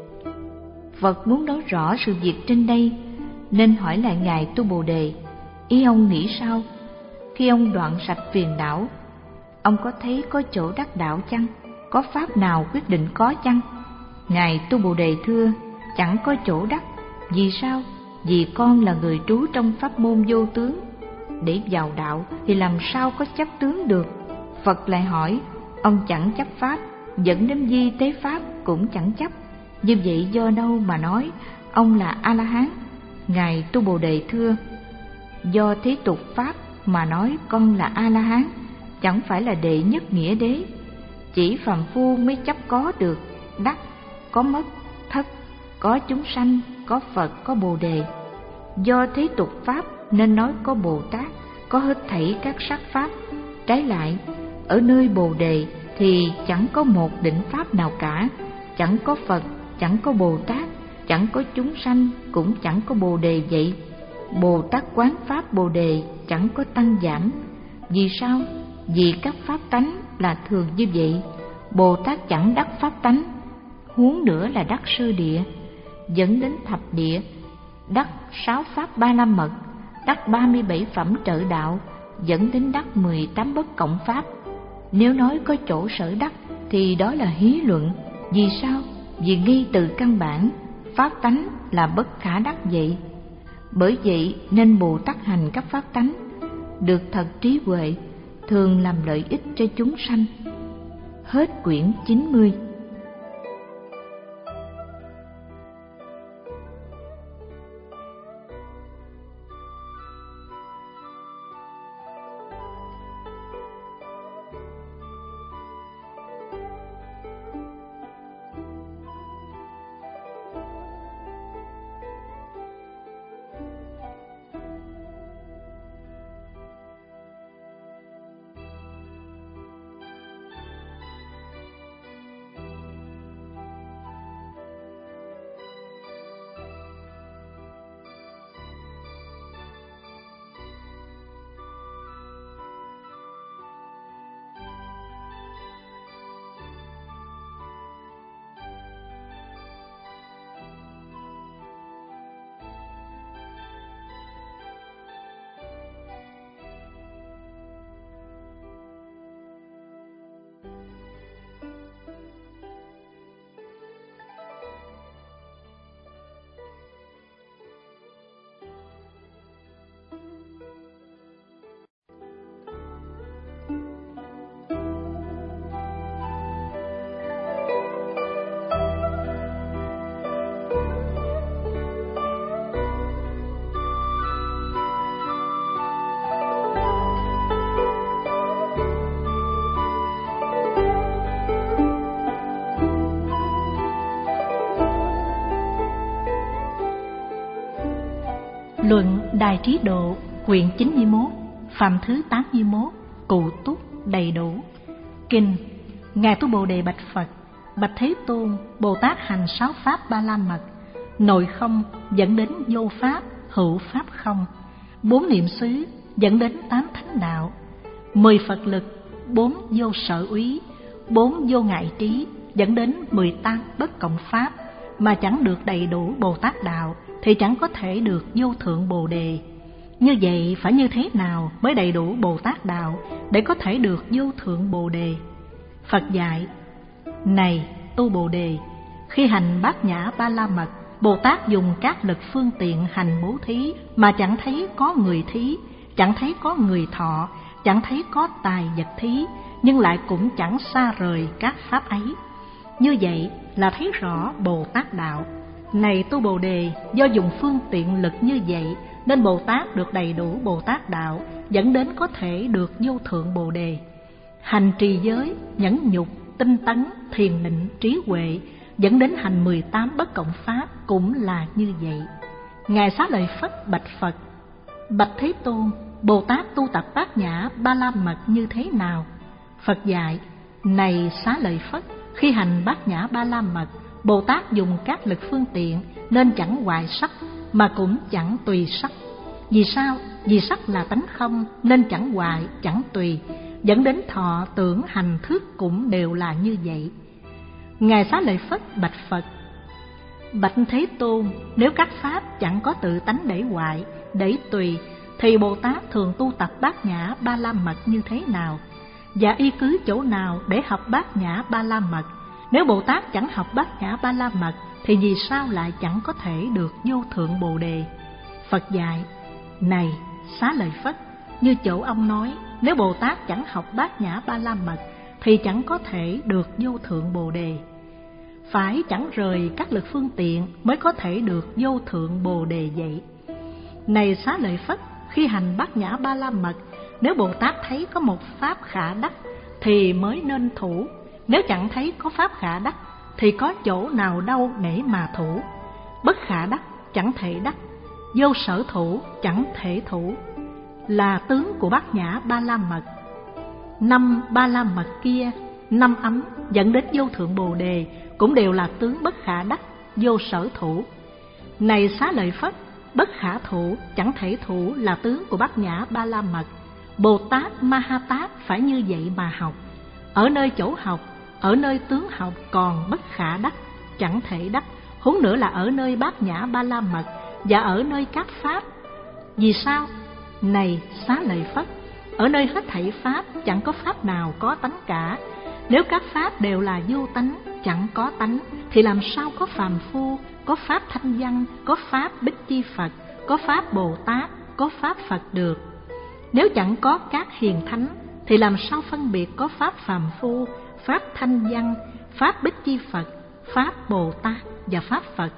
Phật muốn nói rõ sự việc trên đây nên hỏi lại ngài Tu Bồ Đề: ý ông nghĩ sao? Khi ông đoạn sạch phiền não, ông có thấy có chỗ đắc đạo chăng? Có pháp nào quyết định có chăng? Ngài Tu Bồ Đề thưa: chẳng có chỗ đắc. Vì sao? Vì con là người trú trong pháp môn vô tướng. Để vào đạo thì làm sao có chấp tướng được? Phật lại hỏi: ông chẳng chấp pháp, dẫn đến di tế pháp cũng chẳng chấp. Như vậy do đâu mà nói ông là A-la-hán? Ngài Tu Bồ Đề thưa: do thế tục pháp mà nói con là A-la-hán, chẳng phải là đệ nhất nghĩa đế. Chỉ phàm phu mới chấp có được, đắc, có mất, thất, có chúng sanh, có Phật, có Bồ Đề. Do thế tục pháp nên nói có Bồ Tát, có hết thảy các sắc pháp. Trái lại, ở nơi Bồ Đề thì chẳng có một định pháp nào cả, chẳng có Phật, chẳng có Bồ Tát, chẳng có chúng sanh, cũng chẳng có Bồ Đề vậy. Bồ Tát quán pháp Bồ Đề chẳng có tăng giảm. Vì sao? Vì các pháp tánh là thường như vậy. Bồ Tát chẳng đắc pháp tánh, huống nữa là đắc sơ địa, dẫn đến thập địa, đắc sáu pháp ba la mật, đắc ba mươi bảy phẩm trợ đạo, dẫn đến đắc mười tám bất cộng pháp. Nếu nói có chỗ sở đắc thì đó là hí luận. Vì sao? Vì ngay từ căn bản pháp tánh là bất khả đắc vậy. Bởi vậy nên Bồ Tát hành các pháp tánh, được thật trí huệ, thường làm lợi ích cho chúng sanh. Hết quyển chín mươi. Luận Đại Trí Độ, quyển chín mươi mốt, phẩm thứ tám mươi mốt, cụ túc đầy đủ. Kinh: Ngài Tu Bồ Đề bạch Phật: Bạch Thế Tôn, Bồ Tát hành sáu pháp ba la mật, nội không dẫn đến vô pháp, hữu pháp không. Bốn niệm xứ dẫn đến tám thánh đạo. Mười Phật lực, bốn vô sở úy, bốn vô ngại trí dẫn đến mười tám bất cộng pháp. Mà chẳng được đầy đủ Bồ Tát đạo thì chẳng có thể được vô thượng Bồ Đề. Như vậy phải như thế nào mới đầy đủ Bồ Tát đạo để có thể được vô thượng Bồ Đề? Phật dạy: Này Tu Bồ Đề, khi hành bát nhã ba la mật, Bồ Tát dùng các lực phương tiện hành bố thí mà chẳng thấy có người thí, chẳng thấy có người thọ, chẳng thấy có tài vật thí, nhưng lại cũng chẳng xa rời các pháp ấy. Như vậy là thấy rõ Bồ Tát đạo. Này Tu Bồ Đề, do dùng phương tiện lực như vậy nên Bồ Tát được đầy đủ Bồ Tát đạo, dẫn đến có thể được vô thượng Bồ Đề. Hành trì giới, nhẫn nhục, tinh tấn, thiền định, trí huệ dẫn đến hành mười tám bất cộng pháp cũng là như vậy. Ngài Xá Lợi Phất bạch Phật: Bạch Thế Tôn, Bồ Tát tu tập bát nhã ba la mật như thế nào? Phật dạy: Này Xá Lợi Phất, khi hành bát nhã ba la mật, Bồ Tát dùng các lực phương tiện nên chẳng hoại sắc mà cũng chẳng tùy sắc. Vì sao? Vì sắc là tánh không nên chẳng hoại, chẳng tùy, dẫn đến thọ tưởng hành thức cũng đều là như vậy. Ngài Xá Lợi Phất bạch Phật: Bạch Thế Tôn, nếu các pháp chẳng có tự tánh để hoại, để tùy, thì Bồ Tát thường tu tập bát nhã ba la mật như thế nào? Và y cứ chỗ nào để học bát nhã ba la mật? Nếu Bồ Tát chẳng học bát nhã ba la mật thì vì sao lại chẳng có thể được vô thượng Bồ Đề? Phật dạy: Này Xá Lợi Phất, như chỗ ông nói, nếu Bồ Tát chẳng học bát nhã ba la mật thì chẳng có thể được vô thượng Bồ Đề. Phải chẳng rời các lực phương tiện mới có thể được vô thượng Bồ Đề vậy. Này Xá Lợi Phất, khi hành bát nhã ba la mật, nếu Bồ Tát thấy có một pháp khả đắc thì mới nên thủ. Nếu chẳng thấy có pháp khả đắc thì có chỗ nào đâu để mà thủ. Bất khả đắc chẳng thể đắc, vô sở thủ chẳng thể thủ, là tướng của bát nhã ba la mật. Năm ba la mật kia, năm ấm dẫn đến vô thượng Bồ Đề cũng đều là tướng bất khả đắc, vô sở thủ. Này Xá Lợi Phất, bất khả thủ, chẳng thể thủ là tướng của bát nhã ba la mật. Bồ Tát Ma Ha Tát phải như vậy mà học. Ở nơi chỗ học, ở nơi tướng học còn bất khả đắc, chẳng thể đắc, huống nữa là ở nơi bát nhã ba la mật và ở nơi các pháp. Vì sao? Này Xá Lợi Phất, ở nơi hết thảy pháp chẳng có pháp nào có tánh cả. Nếu các pháp đều là vô tánh, chẳng có tánh, thì làm sao có phàm phu, có pháp thanh văn, có pháp Bích Chi Phật, có pháp Bồ Tát, có pháp Phật được? Nếu chẳng có các hiền thánh thì làm sao phân biệt có pháp phàm phu, pháp thanh văn, pháp Bích Chi Phật, pháp Bồ Tát và pháp Phật?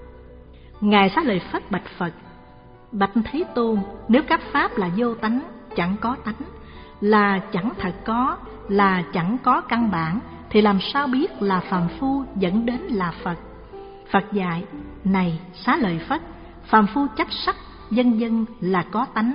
Ngài Xá Lợi Phất bạch Phật: Bạch Thế Tôn, nếu các pháp là vô tánh, chẳng có tánh, là chẳng thật có, là chẳng có căn bản, thì làm sao biết là phàm phu dẫn đến là Phật? Phật dạy: Này Xá Lợi Phất, phàm phu chấp sắc, vân vân là có tánh.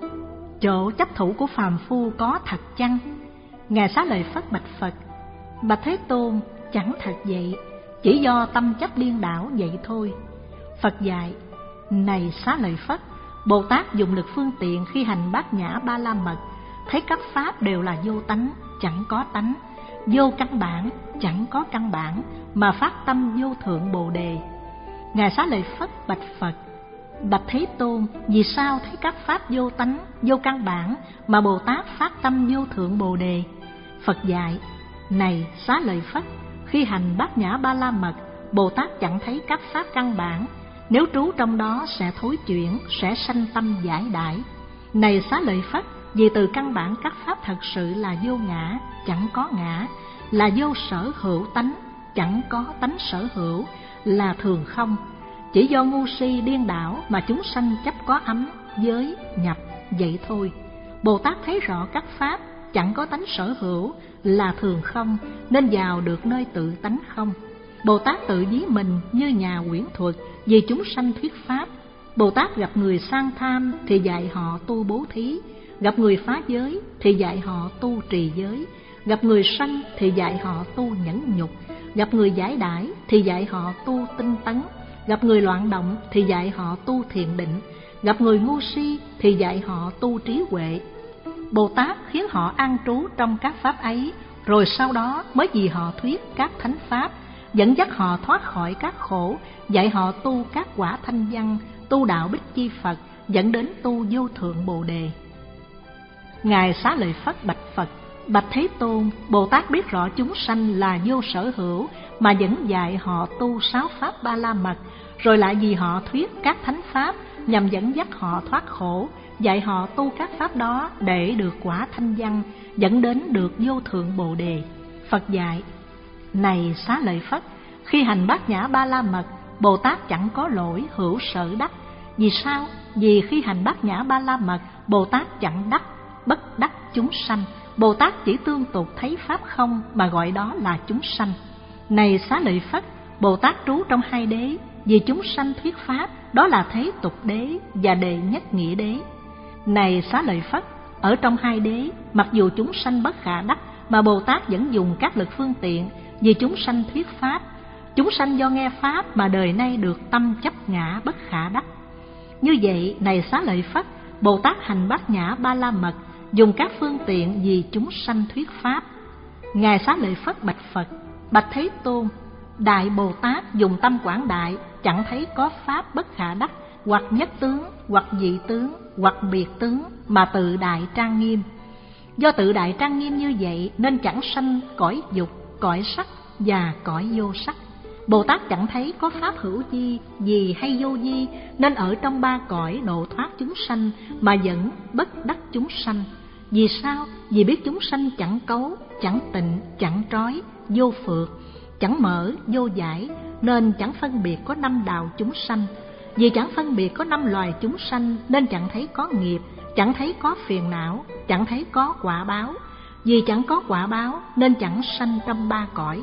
Chỗ chấp thủ của phàm phu có thật chăng? Ngài Xá Lợi Phất bạch Phật: Bạch Thế Tôn, chẳng thật vậy, chỉ do tâm chấp điên đảo vậy thôi. Phật dạy: Này Xá Lợi Phất, Bồ Tát dùng lực phương tiện khi hành bát nhã ba la mật, thấy các pháp đều là vô tánh, chẳng có tánh, vô căn bản, chẳng có căn bản, mà phát tâm vô thượng Bồ Đề. Ngài Xá Lợi Phất bạch Phật: Bạch Thế Tôn, vì sao thấy các pháp vô tánh, vô căn bản, mà Bồ Tát phát tâm vô thượng Bồ Đề? Phật dạy: Này Xá Lợi Phất, khi hành bát nhã ba la mật, Bồ Tát chẳng thấy các pháp căn bản, nếu trú trong đó sẽ thối chuyển, sẽ sanh tâm giải đãi. Này Xá Lợi Phất, vì từ căn bản các pháp thật sự là vô ngã, chẳng có ngã, là vô sở hữu tánh, chẳng có tánh sở hữu, là thường không. Chỉ do ngu si điên đảo mà chúng sanh chấp có ấm, giới, nhập, vậy thôi. Bồ Tát thấy rõ các pháp chẳng có tánh sở hữu, là thường không, nên vào được nơi tự tánh không. Bồ Tát tự ví mình như nhà quyển thuật, vì chúng sanh thuyết pháp. Bồ Tát gặp người sang tham thì dạy họ tu bố thí, gặp người phá giới thì dạy họ tu trì giới, gặp người sân thì dạy họ tu nhẫn nhục, gặp người giải đãi thì dạy họ tu tinh tấn, gặp người loạn động thì dạy họ tu thiền định, gặp người ngu si thì dạy họ tu trí huệ. Bồ Tát khiến họ an trú trong các pháp ấy, rồi sau đó mới vì họ thuyết các thánh pháp, dẫn dắt họ thoát khỏi các khổ, dạy họ tu các quả thanh văn, tu đạo Bích Chi Phật, dẫn đến tu vô thượng Bồ Đề. Ngài Xá Lợi Phất bạch Phật: Bạch Thế Tôn, Bồ Tát biết rõ chúng sanh là vô sở hữu, mà vẫn dạy họ tu sáu pháp ba la mật, rồi lại vì họ thuyết các thánh pháp nhằm dẫn dắt họ thoát khổ, dạy họ tu các pháp đó để được quả thanh văn, dẫn đến được vô thượng Bồ Đề. Phật dạy: Này Xá Lợi Phất, khi hành bát nhã ba la mật, Bồ Tát chẳng có lỗi hữu sở đắc. Vì sao? Vì khi hành bát nhã ba la mật, Bồ Tát chẳng đắc, bất đắc chúng sanh. Bồ Tát chỉ tương tục thấy pháp không mà gọi đó là chúng sanh. Này Xá Lợi Phất, Bồ Tát trú trong hai đế, vì chúng sanh thuyết pháp, đó là thế tục đế và đề nhất nghĩa đế. Này Xá Lợi Phất, ở trong hai đế, mặc dù chúng sanh bất khả đắc, mà Bồ Tát vẫn dùng các lực phương tiện, vì chúng sanh thuyết pháp. Chúng sanh do nghe pháp mà đời nay được tâm chấp ngã bất khả đắc. Như vậy, này Xá Lợi Phất, Bồ Tát hành bát nhã ba la mật, dùng các phương tiện vì chúng sanh thuyết pháp. Ngài Xá Lợi Phất bạch Phật: Bạch Thế Tôn, Đại Bồ Tát dùng tâm quảng đại, chẳng thấy có pháp bất khả đắc, hoặc nhất tướng, hoặc dị tướng, hoặc biệt tướng, mà tự đại trang nghiêm. Do tự đại trang nghiêm như vậy nên chẳng sanh cõi dục, cõi sắc và cõi vô sắc. Bồ Tát chẳng thấy có pháp hữu vi, gì hay vô vi, nên ở trong ba cõi độ thoát chúng sanh mà vẫn bất đắc chúng sanh. Vì sao? Vì biết chúng sanh chẳng cấu, chẳng tịnh, chẳng trói, vô phược, chẳng mở, vô giải, nên chẳng phân biệt có năm đạo chúng sanh. Vì chẳng phân biệt có năm loài chúng sanh nên chẳng thấy có nghiệp, chẳng thấy có phiền não, chẳng thấy có quả báo. Vì chẳng có quả báo nên chẳng sanh trong ba cõi.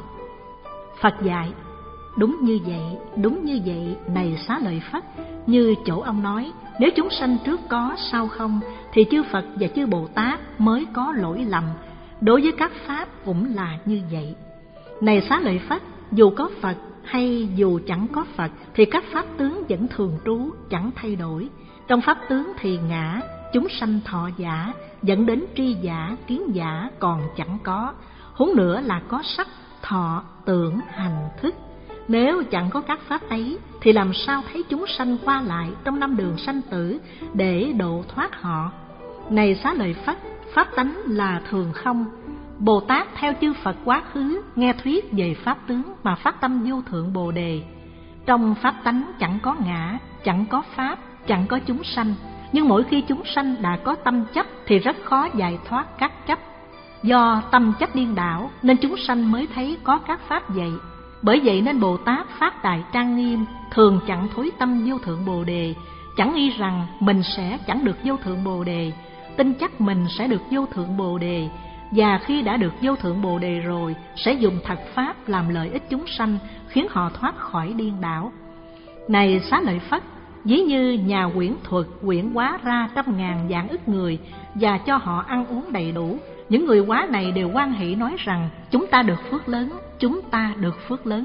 Phật dạy: Đúng như vậy, đúng như vậy, này Xá Lợi Phất. Như chỗ ông nói, nếu chúng sanh trước có sau không, thì chư Phật và chư Bồ Tát mới có lỗi lầm. Đối với các pháp cũng là như vậy. Này Xá Lợi Phất, dù có Phật hay dù chẳng có Phật, thì các pháp tướng vẫn thường trú, chẳng thay đổi. Trong pháp tướng thì ngã, chúng sanh thọ giả, dẫn đến tri giả, kiến giả còn chẳng có. Huống nữa là có sắc, thọ, tưởng, hành, thức. Nếu chẳng có các pháp ấy, thì làm sao thấy chúng sanh qua lại trong năm đường sanh tử để độ thoát họ? Này Xá Lợi Phất, pháp tánh là thường không. Bồ Tát theo chư Phật quá khứ, nghe thuyết về pháp tướng mà phát tâm vô thượng Bồ Đề. Trong pháp tánh chẳng có ngã, chẳng có pháp, chẳng có chúng sanh, Nhưng mỗi khi chúng sanh đã có tâm chấp thì rất khó giải thoát các chấp. Do tâm chấp điên đảo nên chúng sanh mới thấy có các pháp dạy. Bởi vậy nên Bồ Tát phát đại trang nghiêm, thường chẳng thối tâm vô thượng Bồ đề, chẳng nghĩ rằng mình sẽ chẳng được vô thượng Bồ đề, tin chắc mình sẽ được vô thượng Bồ đề, và khi đã được vô thượng Bồ đề rồi sẽ dùng thật pháp làm lợi ích chúng sanh, khiến họ thoát khỏi điên đảo. Này Xá Lợi Phất, ví như nhà quyển thuật quyển hóa ra trăm ngàn vạn ức người và cho họ ăn uống đầy đủ, những người hóa này đều hoan hỷ nói rằng chúng ta được phước lớn, chúng ta được phước lớn.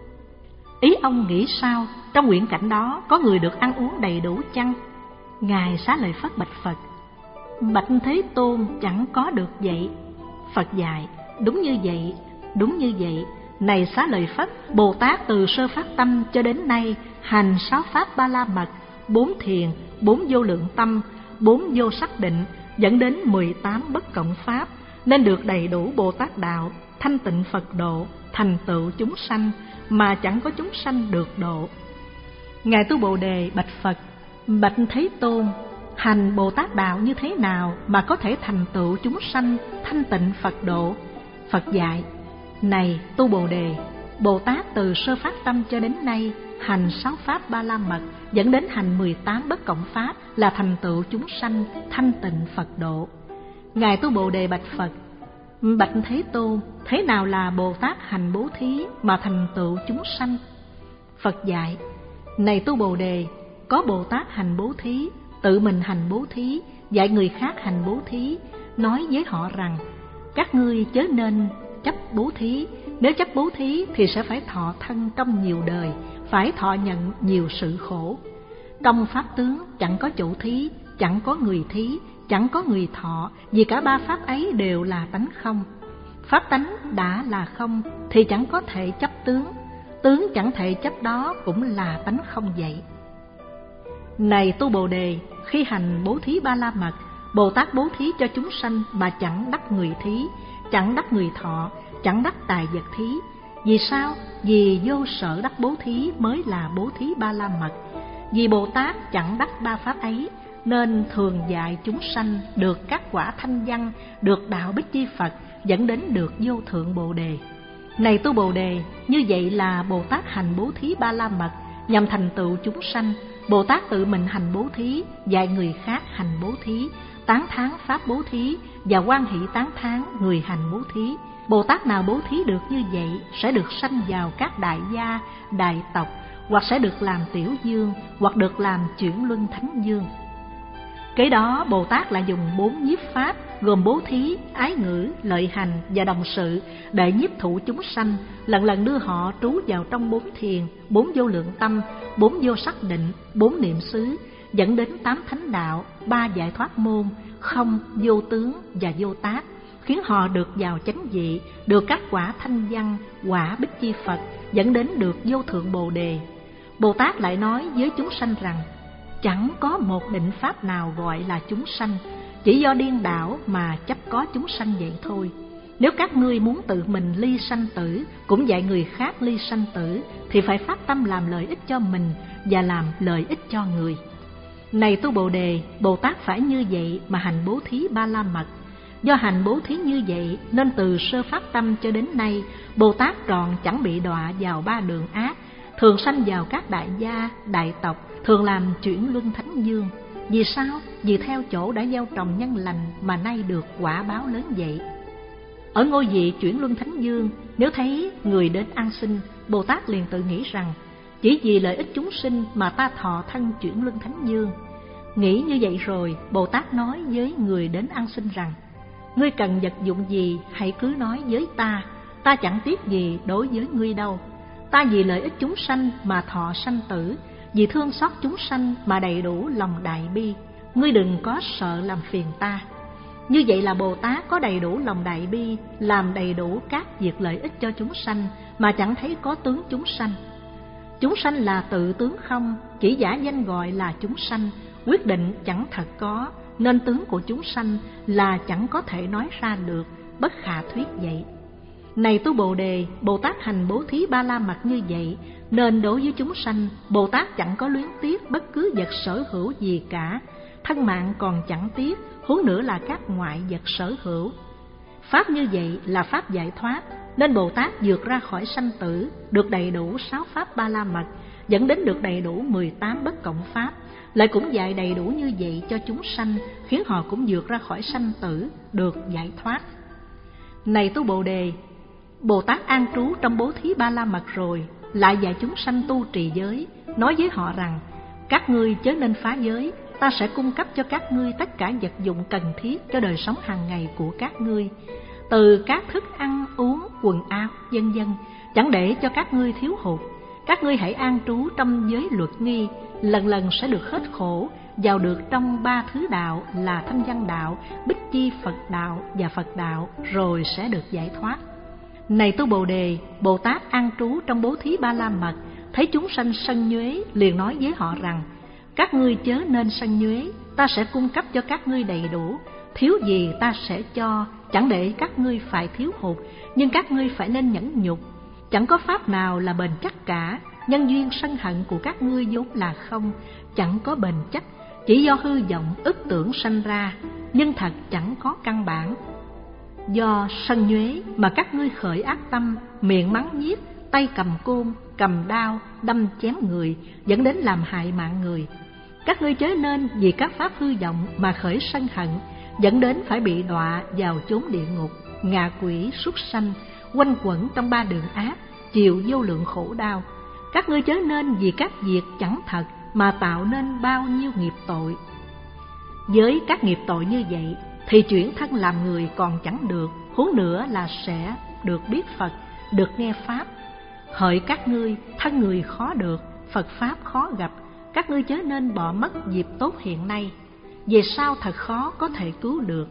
Ý ông nghĩ sao? Trong nguyện cảnh đó có người được ăn uống đầy đủ chăng? Ngài Xá Lợi Phất bạch Phật: Bạch Thế Tôn, chẳng có được vậy. Phật dạy: Đúng như vậy, đúng như vậy. Này Xá Lợi Phất, Bồ Tát từ sơ phát tâm cho đến nay hành sáu pháp ba la mật, bốn thiền, bốn vô lượng tâm, bốn vô sắc định, dẫn đến mười tám bất cộng pháp, nên được đầy đủ Bồ Tát đạo, thanh tịnh Phật độ, thành tựu chúng sanh, mà chẳng có chúng sanh được độ. Ngài Tu Bồ Đề bạch Phật: Bạch Thế Tôn, hành Bồ Tát đạo như thế nào mà có thể thành tựu chúng sanh, thanh tịnh Phật độ? Phật dạy: Này Tu Bồ Đề, Bồ Tát từ sơ phát tâm cho đến nay hành sáu pháp ba la mật, dẫn đến hành mười tám bất cộng pháp, là thành tựu chúng sanh, thanh tịnh Phật độ. Ngài Tu Bồ Đề bạch Phật: Bạch Thế Tôn, thế nào là Bồ Tát hành bố thí mà thành tựu chúng sanh? Phật dạy: Này Tu Bồ Đề, có Bồ Tát hành bố thí, tự mình hành bố thí, dạy người khác hành bố thí, nói với họ rằng: các ngươi chớ nên chấp bố thí, nếu chấp bố thí thì sẽ phải thọ thân trong nhiều đời, phải thọ nhận nhiều sự khổ. Trong pháp tướng chẳng có chủ thí, chẳng có người thí, chẳng có người thọ, vì cả ba pháp ấy đều là tánh không. Pháp tánh đã là không thì chẳng có thể chấp tướng, tướng chẳng thể chấp đó cũng là tánh không vậy. Này Tu Bồ Đề, khi hành bố thí ba la mật, Bồ Tát bố thí cho chúng sanh mà chẳng đắc người thí, chẳng đắc người thọ, chẳng đắc tài vật thí. Vì sao? Vì vô sở đắc bố thí mới là bố thí ba la mật. Vì Bồ Tát chẳng đắc ba pháp ấy, nên thường dạy chúng sanh được các quả thanh văn, được đạo Bích Chi Phật, dẫn đến được vô thượng Bồ Đề. Này Tu Bồ Đề, như vậy là Bồ Tát hành bố thí ba la mật nhằm thành tựu chúng sanh. Bồ Tát tự mình hành bố thí, dạy người khác hành bố thí, tán thán pháp bố thí và hoan hỷ tán thán người hành bố thí. Bồ Tát nào bố thí được như vậy sẽ được sanh vào các đại gia, đại tộc, hoặc sẽ được làm tiểu dương, hoặc được làm chuyển luân thánh dương. Kế đó Bồ Tát lại dùng bốn nhiếp pháp gồm bố thí, ái ngữ, lợi hành và đồng sự để nhiếp thụ chúng sanh, lần lần đưa họ trú vào trong bốn thiền, bốn vô lượng tâm, bốn vô sắc định, bốn niệm xứ, dẫn đến tám thánh đạo, ba giải thoát môn, không, vô tướng và vô tác, khiến họ được vào chánh vị, được các quả thanh văn, quả Bích Chi Phật, dẫn đến được vô thượng Bồ Đề. Bồ Tát lại nói với chúng sanh rằng: chẳng có một định pháp nào gọi là chúng sanh, chỉ do điên đảo mà chấp có chúng sanh vậy thôi. Nếu các ngươi muốn tự mình ly sanh tử, cũng dạy người khác ly sanh tử, thì phải phát tâm làm lợi ích cho mình và làm lợi ích cho người. Này Tu Bồ Đề, Bồ Tát phải như vậy mà hành bố thí ba la mật. Do hành bố thí như vậy nên từ sơ phát tâm cho đến nay, Bồ Tát trọn chẳng bị đọa vào ba đường ác, thường sanh vào các đại gia, đại tộc, thường làm chuyển luân thánh dương. Vì sao? Vì theo chỗ đã gieo trồng nhân lành mà nay được quả báo lớn vậy. Ở ngôi vị chuyển luân thánh dương, nếu thấy người đến ăn xin, Bồ Tát liền tự nghĩ rằng: chỉ vì lợi ích chúng sinh mà ta thọ thân chuyển luân thánh dương. Nghĩ như vậy rồi, Bồ Tát nói với người đến ăn xin rằng: ngươi cần vật dụng gì hãy cứ nói với ta, ta chẳng tiếc gì đối với ngươi đâu. Ta vì lợi ích chúng sanh mà thọ sanh tử, vì thương xót chúng sanh mà đầy đủ lòng đại bi. Ngươi đừng có sợ làm phiền ta. Như vậy là Bồ Tát có đầy đủ lòng đại bi, làm đầy đủ các việc lợi ích cho chúng sanh mà chẳng thấy có tướng chúng sanh. Chúng sanh là tự tướng không, chỉ giả danh gọi là chúng sanh, quyết định chẳng thật có, nên tướng của chúng sanh là chẳng có thể nói ra được, bất khả thuyết vậy. Này Tu Bồ Đề, Bồ Tát hành bố thí ba la mật như vậy, nên đối với chúng sanh, Bồ Tát chẳng có luyến tiếc bất cứ vật sở hữu gì cả. thân mạng còn chẳng tiếc, huống nữa là các ngoại vật sở hữu. Pháp như vậy là pháp giải thoát, nên Bồ Tát vượt ra khỏi sanh tử, được đầy đủ sáu pháp ba la mật, dẫn đến được đầy đủ mười tám bất cộng pháp, lại cũng dạy đầy đủ như vậy cho chúng sanh, khiến họ cũng vượt ra khỏi sanh tử, được giải thoát. Này tu Bồ Đề, Bồ Tát an trú trong bố thí ba la mật rồi, lại dạy chúng sanh tu trì giới, nói với họ rằng: các ngươi chớ nên phá giới, ta sẽ cung cấp cho các ngươi tất cả vật dụng cần thiết cho đời sống hàng ngày của các ngươi, từ các thức ăn, uống, quần áo, vân vân, chẳng để cho các ngươi thiếu hụt. Các ngươi hãy an trú trong giới luật nghi, lần lần sẽ được hết khổ, vào được trong ba thứ đạo là thanh văn đạo, bích chi Phật đạo và Phật đạo, rồi sẽ được giải thoát. Này tu Bồ Đề, Bồ Tát an trú trong bố thí ba la mật, thấy chúng sanh sân nhuế, liền nói với họ rằng: các ngươi chớ nên sân nhuế, ta sẽ cung cấp cho các ngươi đầy đủ, thiếu gì ta sẽ cho, chẳng để các ngươi phải thiếu hụt, nhưng các ngươi phải nên nhẫn nhục. Chẳng có pháp nào là bền chắc cả, nhân duyên sân hận của các ngươi vốn là không, chẳng có bền chắc, chỉ do hư vọng ức tưởng sanh ra, nhưng thật chẳng có căn bản. Do sân nhuế mà các ngươi khởi ác tâm, miệng mắng nhiếc, tay cầm côn, cầm đao, đâm chém người, dẫn đến làm hại mạng người. Các ngươi chớ nên vì các pháp hư vọng mà khởi sân hận, dẫn đến phải bị đọa vào chốn địa ngục, ngạ quỷ, súc sanh, quanh quẩn trong ba đường ác, chịu vô lượng khổ đau. Các ngươi chớ nên vì các việc chẳng thật mà tạo nên bao nhiêu nghiệp tội. Với các nghiệp tội như vậy thì chuyển thân làm người còn chẳng được, huống nữa là sẽ được biết Phật, được nghe Pháp. Hỡi các ngươi, thân người khó được, Phật Pháp khó gặp, các ngươi chớ nên bỏ mất dịp tốt hiện nay, về sau thật khó có thể cứu được.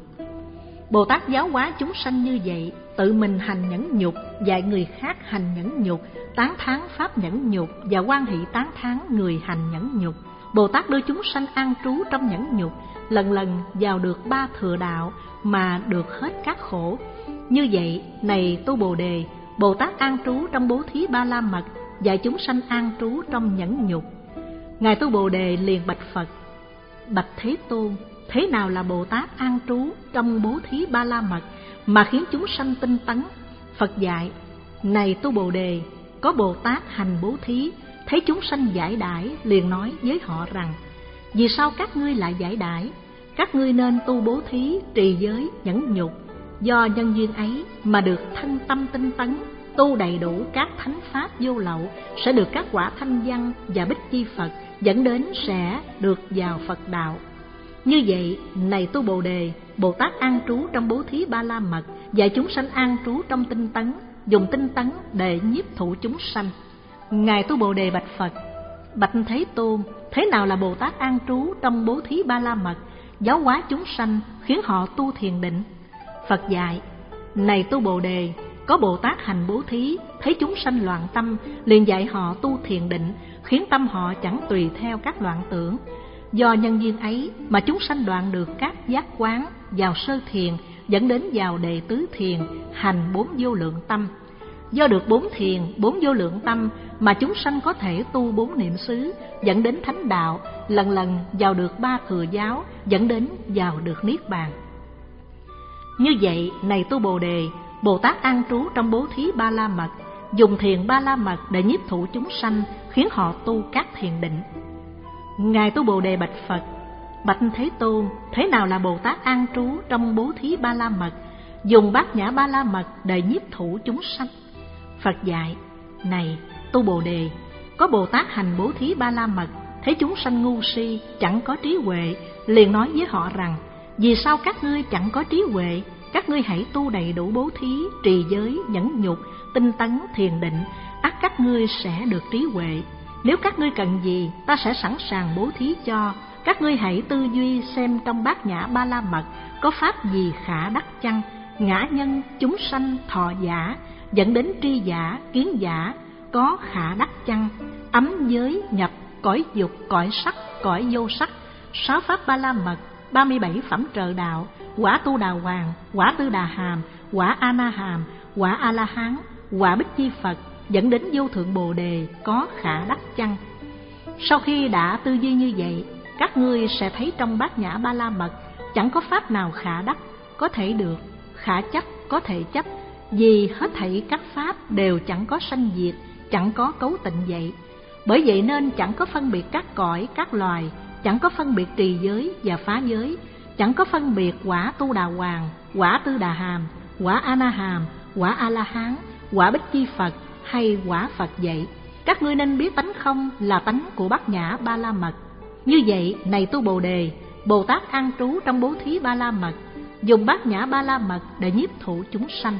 Bồ Tát giáo hóa chúng sanh như vậy, tự mình hành nhẫn nhục, dạy người khác hành nhẫn nhục, tán thán pháp nhẫn nhục và hoan hỷ tán thán người hành nhẫn nhục. Bồ Tát đưa chúng sanh an trú trong nhẫn nhục, lần lần vào được ba thừa đạo mà được hết các khổ. Như vậy, này tu Bồ Đề, Bồ Tát an trú trong bố thí ba la mật, dạy chúng sanh an trú trong nhẫn nhục. Ngài tu Bồ Đề liền bạch Phật: bạch Thế Tôn, thế nào là Bồ Tát an trú trong bố thí ba la mật mà khiến chúng sanh tinh tấn? Phật dạy: này tu Bồ Đề, có Bồ Tát hành bố thí, thấy chúng sanh giải đãi, liền nói với họ rằng: vì sao các ngươi lại giải đãi? Các ngươi nên tu bố thí, trì giới, nhẫn nhục. Do nhân duyên ấy mà được thanh tâm tinh tấn, tu đầy đủ các thánh pháp vô lậu, sẽ được các quả thanh văn và bích chi Phật, dẫn đến sẽ được vào Phật đạo. Như vậy, này tu Bồ Đề, Bồ Tát an trú trong bố thí ba la mật, dạy chúng sanh an trú trong tinh tấn, dùng tinh tấn để nhiếp thụ chúng sanh. Ngài tu Bồ Đề bạch Phật: bạch Thế Tôn, thế nào là Bồ Tát an trú trong bố thí ba la mật, giáo hóa chúng sanh, khiến họ tu thiền định? Phật dạy: này tu Bồ Đề, có Bồ Tát hành bố thí, thấy chúng sanh loạn tâm, liền dạy họ tu thiền định, khiến tâm họ chẳng tùy theo các loạn tưởng. Do nhân duyên ấy mà chúng sanh đoạn được các giác quán, vào sơ thiền, dẫn đến vào đệ tứ thiền, hành bốn vô lượng tâm. Do được bốn thiền, bốn vô lượng tâm mà chúng sanh có thể tu bốn niệm xứ, dẫn đến thánh đạo, lần lần vào được ba thừa giáo, dẫn đến vào được niết bàn. Như vậy, này tu Bồ Đề, Bồ Tát an trú trong bố thí ba la mật, dùng thiền ba la mật để nhiếp thụ chúng sanh, khiến họ tu các thiền định. Ngài tu Bồ Đề bạch Phật: bạch Thế Tôn, thế nào là Bồ Tát an trú trong bố thí ba la mật, dùng bát nhã ba la mật để nhiếp thụ chúng sanh? Phật dạy: này tu Bồ Đề, có Bồ Tát hành bố thí ba la mật, thấy chúng sanh ngu si, chẳng có trí huệ, liền nói với họ rằng: vì sao các ngươi chẳng có trí huệ? Các ngươi hãy tu đầy đủ bố thí, trì giới, nhẫn nhục, tinh tấn, thiền định, ắt các ngươi sẽ được trí huệ. Nếu các ngươi cần gì, ta sẽ sẵn sàng bố thí cho. Các ngươi hãy tư duy xem trong bát nhã ba la mật có pháp gì khả đắc chăng? Ngã nhân, chúng sanh, thọ giả, dẫn đến tri giả, kiến giả, có khả đắc chăng? Ấm giới, nhập, cõi dục, cõi sắc, cõi vô sắc, sáu pháp ba la mật, ba mươi bảy phẩm trợ đạo, quả tu đà hoàng, quả tư đà hàm, quả a na hàm, quả a la hán, quả bích chi Phật, dẫn đến vô thượng Bồ Đề, có khả đắc chăng? Sau khi đã tư duy như vậy, các ngươi sẽ thấy trong Bát Nhã Ba La Mật chẳng có pháp nào khả đắc, có thể được, khả chấp, có thể chấp, vì hết thảy các pháp đều chẳng có sanh diệt, chẳng có cấu tịnh vậy. Bởi vậy nên chẳng có phân biệt các cõi, các loài, chẳng có phân biệt trì giới và phá giới, chẳng có phân biệt quả Tu Đà Hoàng, quả Tư Đà Hàm, quả A Na Hàm, quả A La Hán, quả Bích Chi Phật hay quả Phật vậy. Các ngươi nên biết tánh không là tánh của Bát Nhã Ba La Mật. Như vậy, này tu Bồ Đề, Bồ Tát an trú trong bố thí Ba La Mật, dùng Bát Nhã Ba La Mật để nhiếp thụ chúng sanh.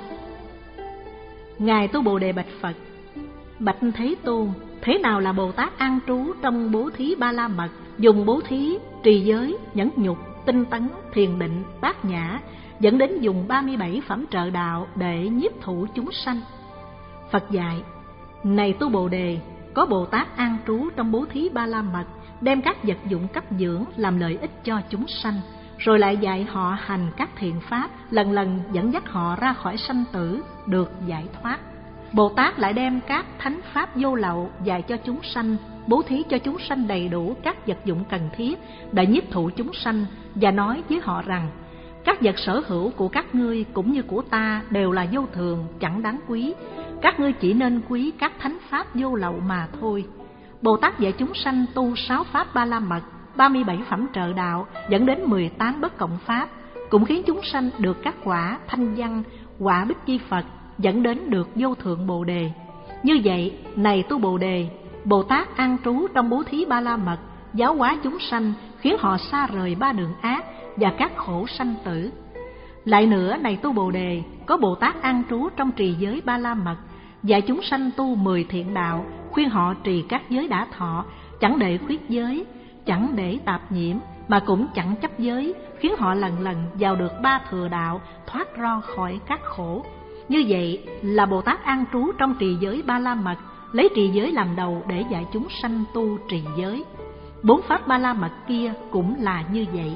Ngài tu Bồ Đề bạch Phật: Bạch Thế Tôn, thế nào là Bồ Tát an trú trong bố thí Ba La Mật, dùng bố thí, trì giới, nhẫn nhục, tinh tấn, thiền định, bát nhã, dẫn đến dùng ba mươi bảy phẩm trợ đạo để nhiếp thụ chúng sanh? Phật dạy: Này tu Bồ Đề, có Bồ Tát an trú trong bố thí Ba La Mật, đem các vật dụng cấp dưỡng làm lợi ích cho chúng sanh, rồi lại dạy họ hành các thiện pháp, lần lần dẫn dắt họ ra khỏi sanh tử, được giải thoát. Bồ Tát lại đem các thánh pháp vô lậu dạy cho chúng sanh, bố thí cho chúng sanh đầy đủ các vật dụng cần thiết để nhiếp thụ chúng sanh, và nói với họ rằng: các vật sở hữu của các ngươi cũng như của ta đều là vô thường, chẳng đáng quý. Các ngươi chỉ nên quý các thánh pháp vô lậu mà thôi. Bồ Tát dạy chúng sanh tu sáu pháp Ba La Mật, ba mươi bảy phẩm trợ đạo, dẫn đến mười tám bất cộng pháp, cũng khiến chúng sanh được các quả thanh văn, quả Bích Chi Phật, dẫn đến được vô thượng Bồ Đề. Như vậy, này tu Bồ Đề, Bồ Tát an trú trong bố thí Ba La Mật, giáo hóa chúng sanh, khiến họ xa rời ba đường ác và các khổ sanh tử. Lại nữa, này tu Bồ Đề, có Bồ Tát an trú trong trì giới Ba La Mật, dạy chúng sanh tu mười thiện đạo, khuyên họ trì các giới đã thọ, chẳng để khuyết giới, chẳng để tạp nhiễm, mà cũng chẳng chấp giới, khiến họ lần lần vào được ba thừa đạo, thoát ra khỏi các khổ. Như vậy là Bồ Tát an trú trong trì giới Ba La Mật, lấy trì giới làm đầu để dạy chúng sanh tu trì giới. Bốn pháp Ba La Mật kia cũng là như vậy.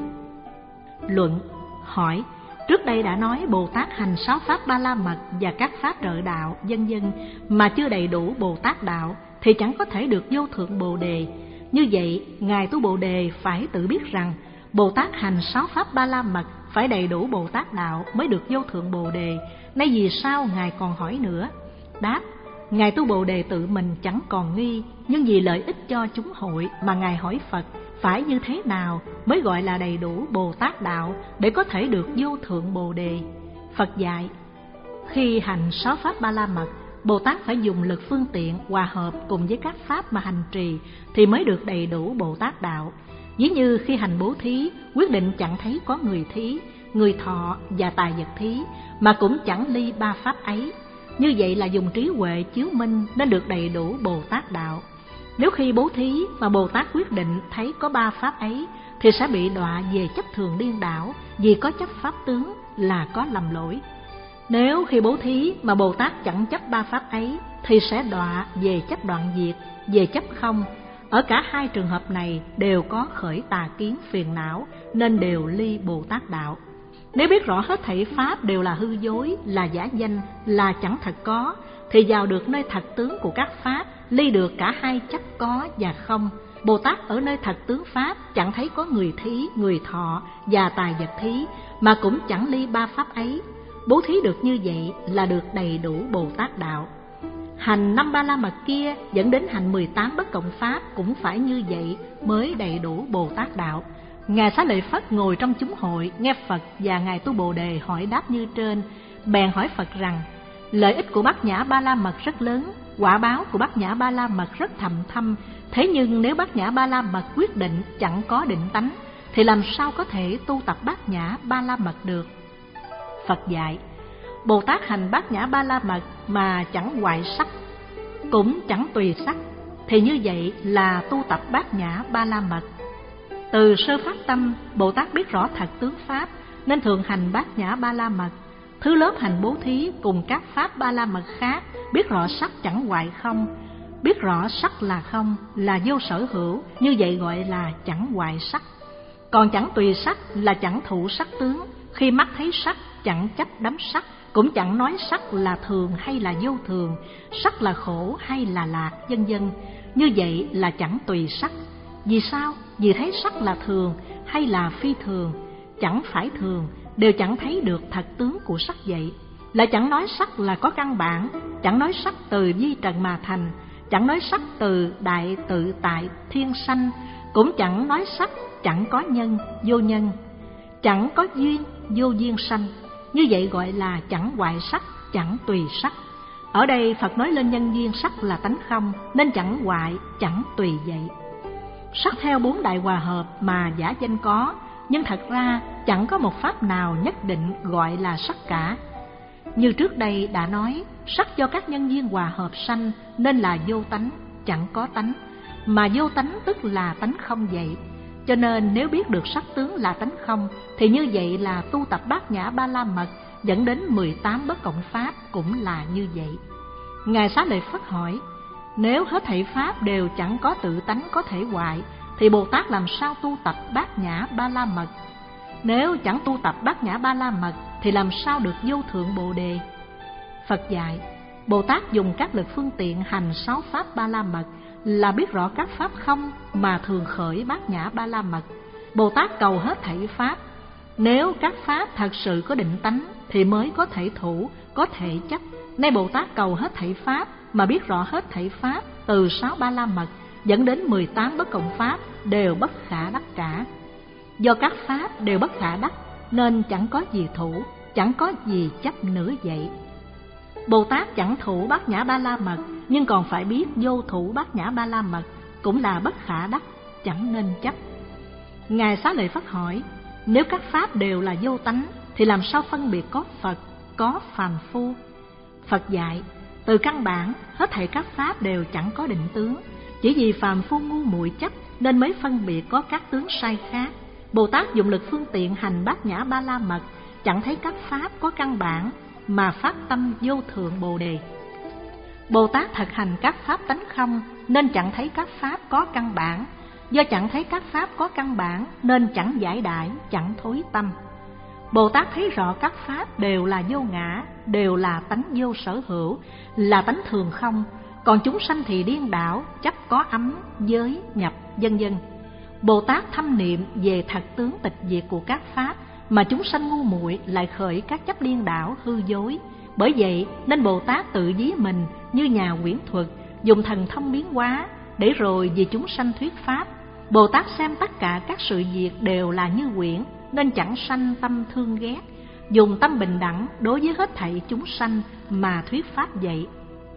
Luận: hỏi: trước đây đã nói Bồ Tát hành sáu pháp Ba La Mật và các pháp trợ đạo, vân vân, mà chưa đầy đủ Bồ Tát đạo, thì chẳng có thể được vô thượng Bồ Đề. Như vậy, ngài tu Bồ Đề phải tự biết rằng Bồ Tát hành sáu pháp Ba La Mật phải đầy đủ Bồ Tát đạo mới được vô thượng Bồ Đề. Nay vì sao ngài còn hỏi nữa? Đáp: ngài tu Bồ Đề tự mình chẳng còn nghi, nhưng vì lợi ích cho chúng hội mà ngài hỏi Phật phải như thế nào mới gọi là đầy đủ Bồ Tát đạo để có thể được vô thượng Bồ Đề. Phật dạy: khi hành sáu pháp Ba La Mật, Bồ Tát phải dùng lực phương tiện hòa hợp cùng với các pháp mà hành trì thì mới được đầy đủ Bồ Tát đạo. Ví như khi hành bố thí, quyết định chẳng thấy có người thí, người thọ và tài vật thí, mà cũng chẳng ly ba pháp ấy. Như vậy là dùng trí huệ chiếu minh nên được đầy đủ Bồ Tát đạo. Nếu khi bố thí mà Bồ Tát quyết định thấy có ba pháp ấy, thì sẽ bị đọa về chấp thường điên đảo, vì có chấp pháp tướng là có lầm lỗi. Nếu khi bố thí mà Bồ Tát chẳng chấp ba pháp ấy, thì sẽ đọa về chấp đoạn diệt, về chấp không. Ở cả hai trường hợp này đều có khởi tà kiến phiền não, nên đều ly Bồ Tát đạo. Nếu biết rõ hết thảy pháp đều là hư dối, là giả danh, là chẳng thật có, thì vào được nơi thật tướng của các pháp, ly được cả hai chấp có và không. Bồ Tát ở nơi thật tướng pháp chẳng thấy có người thí, người thọ và tài vật thí, mà cũng chẳng ly ba pháp ấy. Bố thí được như vậy là được đầy đủ Bồ Tát đạo. Hành năm Ba La Mật kia dẫn đến hành mười tám bất cộng pháp cũng phải như vậy mới đầy đủ Bồ Tát đạo. Ngài Xá Lợi Phất ngồi trong chúng hội, nghe Phật và ngài tu Bồ Đề hỏi đáp như trên, bèn hỏi Phật rằng: lợi ích của Bát Nhã Ba La Mật rất lớn, quả báo của Bát Nhã Ba La Mật rất thầm thâm. Thế nhưng nếu Bát Nhã Ba La Mật quyết định chẳng có định tánh, thì làm sao có thể tu tập Bát Nhã Ba La Mật được? Phật dạy: Bồ Tát hành Bát Nhã Ba La Mật mà chẳng hoại sắc, cũng chẳng tùy sắc, thì như vậy là tu tập Bát Nhã Ba La Mật. Từ sơ phát tâm, Bồ Tát biết rõ thật tướng pháp, nên thường hành Bát Nhã Ba La Mật. Thứ lớp hành bố thí cùng các pháp Ba La Mật khác, biết rõ sắc chẳng hoại không, biết rõ sắc là không, là vô sở hữu, như vậy gọi là chẳng hoại sắc. Còn chẳng tùy sắc là chẳng thụ sắc tướng, khi mắt thấy sắc chẳng chấp đắm sắc, cũng chẳng nói sắc là thường hay là vô thường, sắc là khổ hay là lạc, vân vân. Như vậy là chẳng tùy sắc. Vì sao? Vì thấy sắc là thường hay là phi thường, chẳng phải thường, đều chẳng thấy được thật tướng của sắc vậy. Lại chẳng nói sắc là có căn bản, chẳng nói sắc từ vi trần mà thành, chẳng nói sắc từ đại tự tại thiên sanh, cũng chẳng nói sắc chẳng có nhân vô nhân, chẳng có duyên vô duyên sanh. Như vậy gọi là chẳng hoại sắc, chẳng tùy sắc. Ở đây Phật nói lên nhân duyên sắc là tánh không, nên chẳng hoại, chẳng tùy vậy. Sắc theo bốn đại hòa hợp mà giả danh có, nhưng thật ra chẳng có một pháp nào nhất định gọi là sắc cả. Như trước đây đã nói, sắc do các nhân duyên hòa hợp sanh nên là vô tánh, chẳng có tánh, mà vô tánh tức là tánh không vậy. Cho nên nếu biết được sắc tướng là tánh không, thì như vậy là tu tập bát nhã ba la mật dẫn đến mười tám bất cộng pháp cũng là như vậy. Ngài Xá Lợi Phất hỏi, nếu hết thảy pháp đều chẳng có tự tánh có thể hoại, thì Bồ Tát làm sao tu tập bát nhã ba la mật? Nếu chẳng tu tập bát nhã ba la mật thì làm sao được vô thượng bồ đề? Phật dạy, Bồ Tát dùng các lực phương tiện hành sáu pháp ba la mật là biết rõ các pháp không mà thường khởi bát nhã ba la mật. Bồ Tát cầu hết thảy pháp. Nếu các pháp thật sự có định tánh thì mới có thể thủ, có thể chấp. Nay Bồ Tát cầu hết thảy pháp mà biết rõ hết thảy pháp từ sáu ba la mật dẫn đến mười tám bất cộng pháp đều bất khả đắc cả. Do các pháp đều bất khả đắc nên chẳng có gì thủ, chẳng có gì chấp nữa vậy. Bồ Tát chẳng thủ bát nhã ba la mật, nhưng còn phải biết vô thủ bát nhã ba la mật cũng là bất khả đắc, chẳng nên chấp. Ngài Xá Lợi Phất hỏi, nếu các pháp đều là vô tánh thì làm sao phân biệt có Phật, có phàm phu? Phật dạy, từ căn bản hết thảy các pháp đều chẳng có định tướng, chỉ vì phàm phu ngu muội chấp nên mới phân biệt có các tướng sai khác. Bồ Tát dùng lực phương tiện hành bát nhã ba la mật, chẳng thấy các pháp có căn bản mà phát tâm vô thượng bồ đề. Bồ Tát thực hành các pháp tánh không nên chẳng thấy các pháp có căn bản. Do chẳng thấy các pháp có căn bản nên chẳng giải đãi, chẳng thối tâm. Bồ Tát thấy rõ các pháp đều là vô ngã, đều là tánh vô sở hữu, là tánh thường không. Còn chúng sanh thì điên đảo, chấp có ấm, giới, nhập, vân vân. Bồ Tát thâm niệm về thật tướng tịch diệt của các pháp, mà chúng sanh ngu muội lại khởi các chấp điên đảo hư dối. Bởi vậy nên Bồ Tát tự ví mình như nhà quyển thuật, dùng thần thông biến hóa để rồi vì chúng sanh thuyết pháp. Bồ Tát xem tất cả các sự việc đều là như quyển nên chẳng sanh tâm thương ghét, dùng tâm bình đẳng đối với hết thảy chúng sanh mà thuyết pháp vậy.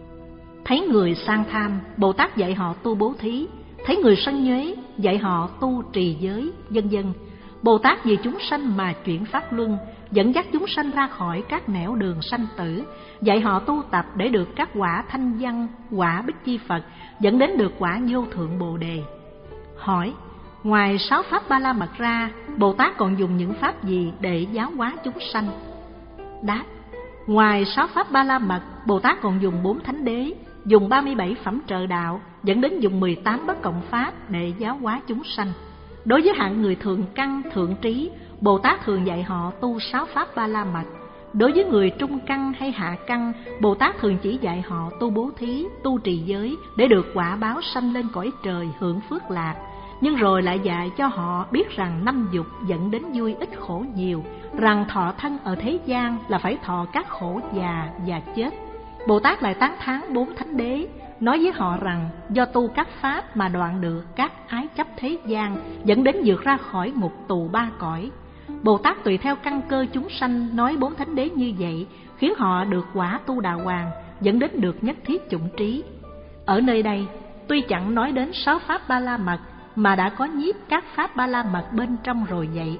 Thấy người sang tham, Bồ Tát dạy họ tu bố thí. Thấy người sân nhuế, dạy họ tu trì giới, vân vân. Bồ Tát vì chúng sanh mà chuyển pháp luân, dẫn dắt chúng sanh ra khỏi các nẻo đường sanh tử, dạy họ tu tập để được các quả thanh văn, quả bích chi Phật, dẫn đến được quả vô thượng bồ đề. Hỏi, ngoài sáu pháp ba la mật ra, Bồ Tát còn dùng những pháp gì để giáo hóa chúng sanh? Đáp, ngoài sáu pháp ba la mật, Bồ Tát còn dùng bốn thánh đế, dùng ba mươi bảy phẩm trợ đạo, dẫn đến dùng mười tám bất cộng pháp để giáo hóa chúng sanh. Đối với hạng người thượng căn, thượng trí, Bồ Tát thường dạy họ tu sáu pháp ba la mật. Đối với người trung căn hay hạ căn, Bồ Tát thường chỉ dạy họ tu bố thí, tu trì giới để được quả báo sanh lên cõi trời hưởng phước lạc. Nhưng rồi lại dạy cho họ biết rằng năm dục dẫn đến vui ít khổ nhiều, rằng thọ thân ở thế gian là phải thọ các khổ già và chết. Bồ Tát lại tán thán bốn thánh đế, nói với họ rằng do tu các pháp mà đoạn được các ái chấp thế gian, dẫn đến vượt ra khỏi ngục tù ba cõi. Bồ Tát tùy theo căn cơ chúng sanh nói bốn thánh đế như vậy, khiến họ được quả tu đà hoàng, dẫn đến được nhất thiết chủng trí. Ở nơi đây, tuy chẳng nói đến sáu pháp ba la mật, mà đã có nhiếp các pháp ba la mật bên trong rồi vậy.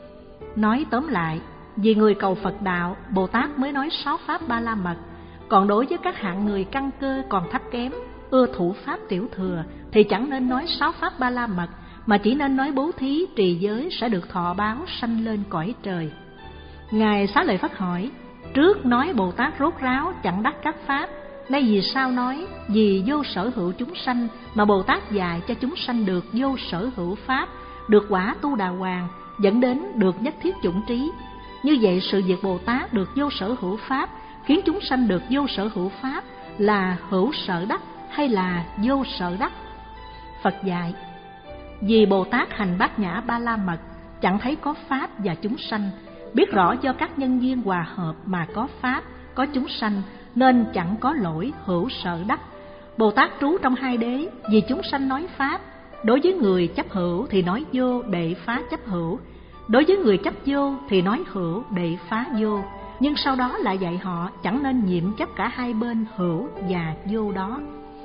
Nói tóm lại, vì người cầu Phật đạo, Bồ Tát mới nói sáu pháp ba la mật. Còn đối với các hạng người căn cơ còn thấp kém, ưa thủ pháp tiểu thừa, thì chẳng nên nói sáu pháp ba la mật, mà chỉ nên nói bố thí, trì giới sẽ được thọ báo sanh lên cõi trời. Ngài Xá Lợi Phất hỏi, trước nói Bồ Tát rốt ráo chẳng đắc các pháp, nay vì sao nói vì vô sở hữu chúng sanh mà Bồ Tát dạy cho chúng sanh được vô sở hữu pháp, được quả tu đà hoàng, dẫn đến được nhất thiết chủng trí. Như vậy sự việc Bồ Tát được vô sở hữu pháp khiến chúng sanh được vô sở hữu pháp là hữu sở đắc hay là vô sở đắc? Phật dạy, Vì Bồ Tát hành Bát Nhã Ba La Mật, chẳng thấy có Pháp và chúng sanh, biết rõ do các nhân duyên hòa hợp mà có Pháp, có chúng sanh, nên chẳng có lỗi hữu sợ đắc. Bồ Tát trú trong hai đế, vì chúng sanh nói Pháp. Đối với người chấp hữu thì nói vô để phá chấp hữu, đối với người chấp vô thì nói hữu để phá vô. Nhưng sau đó lại dạy họ chẳng nên nhiễm chấp cả hai bên hữu và vô đó.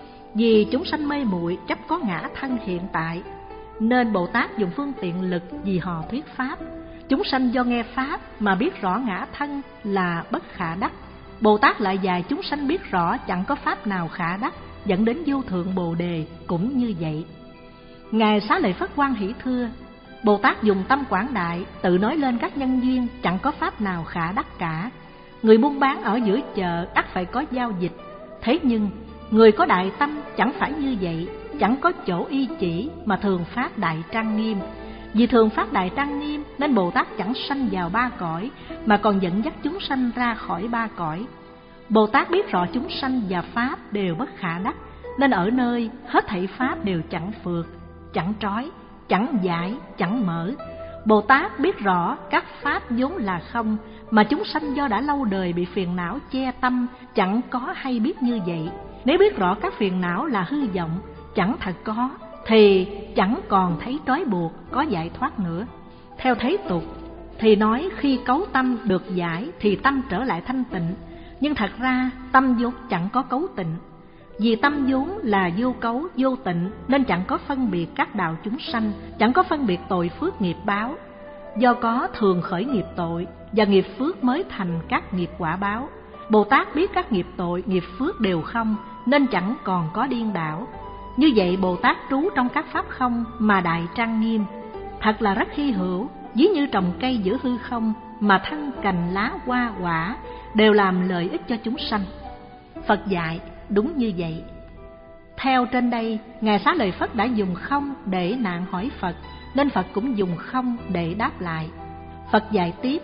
Vì chúng sanh mê muội chấp có ngã thân hiện tại, nên Bồ Tát dùng phương tiện lực vì họ thuyết Pháp. Chúng sanh do nghe Pháp mà biết rõ ngã thân là bất khả đắc. Bồ Tát lại dạy chúng sanh biết rõ chẳng có Pháp nào khả đắc, dẫn đến vô thượng Bồ Đề cũng như vậy. Ngài Xá Lợi Phất Hoan hỷ thưa: Bồ Tát dùng tâm quảng đại, tự nói lên các nhân duyên, chẳng có Pháp nào khả đắc cả. Người buôn bán ở giữa chợ ắt phải có giao dịch, thế nhưng người có đại tâm chẳng phải như vậy, chẳng có chỗ y chỉ mà thường phát đại trang nghiêm. Vì thường phát đại trang nghiêm nên Bồ Tát chẳng sanh vào ba cõi, mà còn dẫn dắt chúng sanh ra khỏi ba cõi. Bồ Tát biết rõ chúng sanh và Pháp đều bất khả đắc, nên ở nơi hết thảy Pháp đều chẳng phượt, chẳng trói, chẳng giải, chẳng mở. Bồ Tát biết rõ các Pháp vốn là không, mà chúng sanh do đã lâu đời bị phiền não che tâm, chẳng có hay biết như vậy. Nếu biết rõ các phiền não là hư vọng, chẳng thật có, thì chẳng còn thấy trói buộc, có giải thoát nữa. Theo thế tục thì nói khi cấu tâm được giải thì tâm trở lại thanh tịnh, nhưng thật ra tâm vốn chẳng có cấu tịnh. Vì tâm vốn là vô cấu, vô tịnh, nên chẳng có phân biệt các đạo chúng sanh, chẳng có phân biệt tội phước nghiệp báo. Do có thường khởi nghiệp tội và nghiệp phước mới thành các nghiệp quả báo. Bồ Tát biết các nghiệp tội, nghiệp phước đều không, nên chẳng còn có điên đảo. Như vậy Bồ Tát trú trong các pháp không mà đại trang nghiêm, thật là rất hy hữu. Ví như trồng cây giữa hư không, mà thân cành lá hoa quả đều làm lợi ích cho chúng sanh. Phật dạy đúng như vậy. Theo trên đây, Ngài Xá Lợi Phất đã dùng không để nạn hỏi Phật, nên Phật cũng dùng không để đáp lại. Phật dạy tiếp: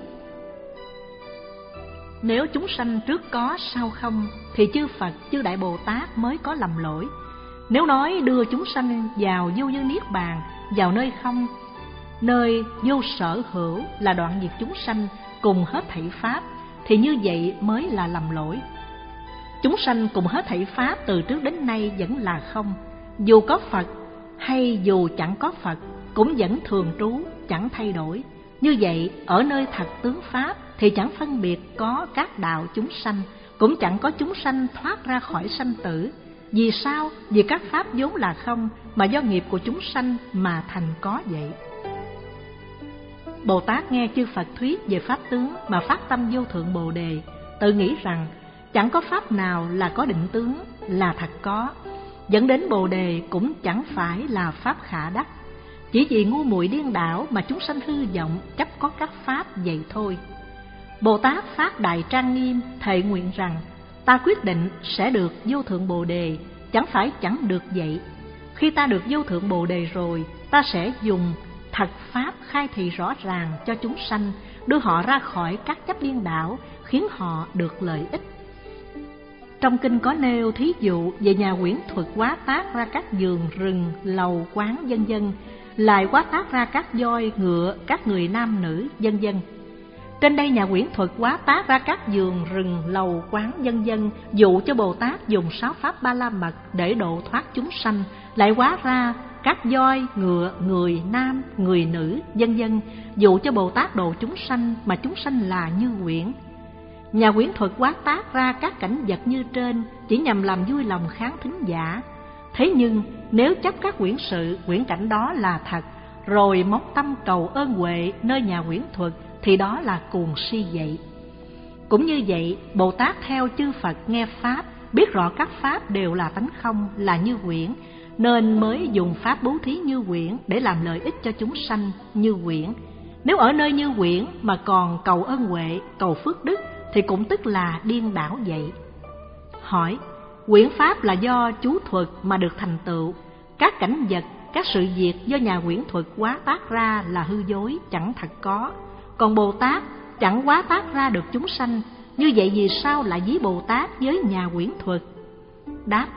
nếu chúng sanh trước có sau không, thì chư Phật, chư Đại Bồ Tát mới có lầm lỗi. Nếu nói đưa chúng sanh vào vô dư niết bàn, vào nơi không, nơi vô sở hữu là đoạn diệt chúng sanh cùng hết thảy Pháp, thì như vậy mới là lầm lỗi. Chúng sanh cùng hết thảy Pháp từ trước đến nay vẫn là không. Dù có Phật hay dù chẳng có Phật, cũng vẫn thường trú, chẳng thay đổi. Như vậy, ở nơi thật tướng Pháp thì chẳng phân biệt có các đạo chúng sanh, cũng chẳng có chúng sanh thoát ra khỏi sanh tử. Vì sao? Vì các Pháp vốn là không, mà do nghiệp của chúng sanh mà thành có vậy. Bồ Tát nghe chư Phật thuyết về Pháp tướng mà phát tâm vô thượng Bồ Đề, tự nghĩ rằng chẳng có Pháp nào là có định tướng, là thật có, dẫn đến Bồ Đề cũng chẳng phải là Pháp khả đắc. Chỉ vì ngu muội điên đảo mà chúng sanh hư vọng chấp có các Pháp vậy thôi. Bồ Tát phát đại trang nghiêm, thệ nguyện rằng ta quyết định sẽ được vô thượng Bồ Đề, chẳng phải chẳng được vậy. Khi ta được vô thượng Bồ Đề rồi, ta sẽ dùng thật Pháp khai thị rõ ràng cho chúng sanh, đưa họ ra khỏi các chấp điên đảo, khiến họ được lợi ích. Trong kinh có nêu thí dụ về nhà quyển thuật hóa tác ra các vườn, rừng, lầu, quán, vân vân, lại hóa tác ra các voi, ngựa, các người nam nữ, vân vân. Trên đây nhà quyển thuật hóa tác ra các vườn, rừng, lầu, quán, vân vân, dụ cho Bồ Tát dùng sáu pháp ba la mật để độ thoát chúng sanh, lại hóa ra các voi, ngựa, người nam, người nữ, vân vân, dụ cho Bồ Tát độ chúng sanh mà chúng sanh là như quyển. Nhà quyển thuật hóa tác ra các cảnh vật như trên chỉ nhằm làm vui lòng khán thính giả. Thế nhưng nếu chấp các quyển sự, quyển cảnh đó là thật, rồi móc tâm cầu ơn huệ nơi nhà quyển thuật, thì đó là cuồng si vậy. Cũng như vậy, Bồ Tát theo chư Phật nghe Pháp, biết rõ các Pháp đều là tánh không, là như quyển, nên mới dùng Pháp bố thí như quyển để làm lợi ích cho chúng sanh như quyển. Nếu ở nơi như quyển mà còn cầu ơn huệ, cầu phước đức, thì cũng tức là điên đảo vậy. Hỏi: quyển Pháp là do chú thuật mà được thành tựu, các cảnh vật, các sự việc do nhà quyển thuật hóa tác ra là hư dối, chẳng thật có. Còn Bồ Tát chẳng hóa tác ra được chúng sanh, như vậy vì sao lại ví Bồ Tát với nhà quyển thuật? Đáp: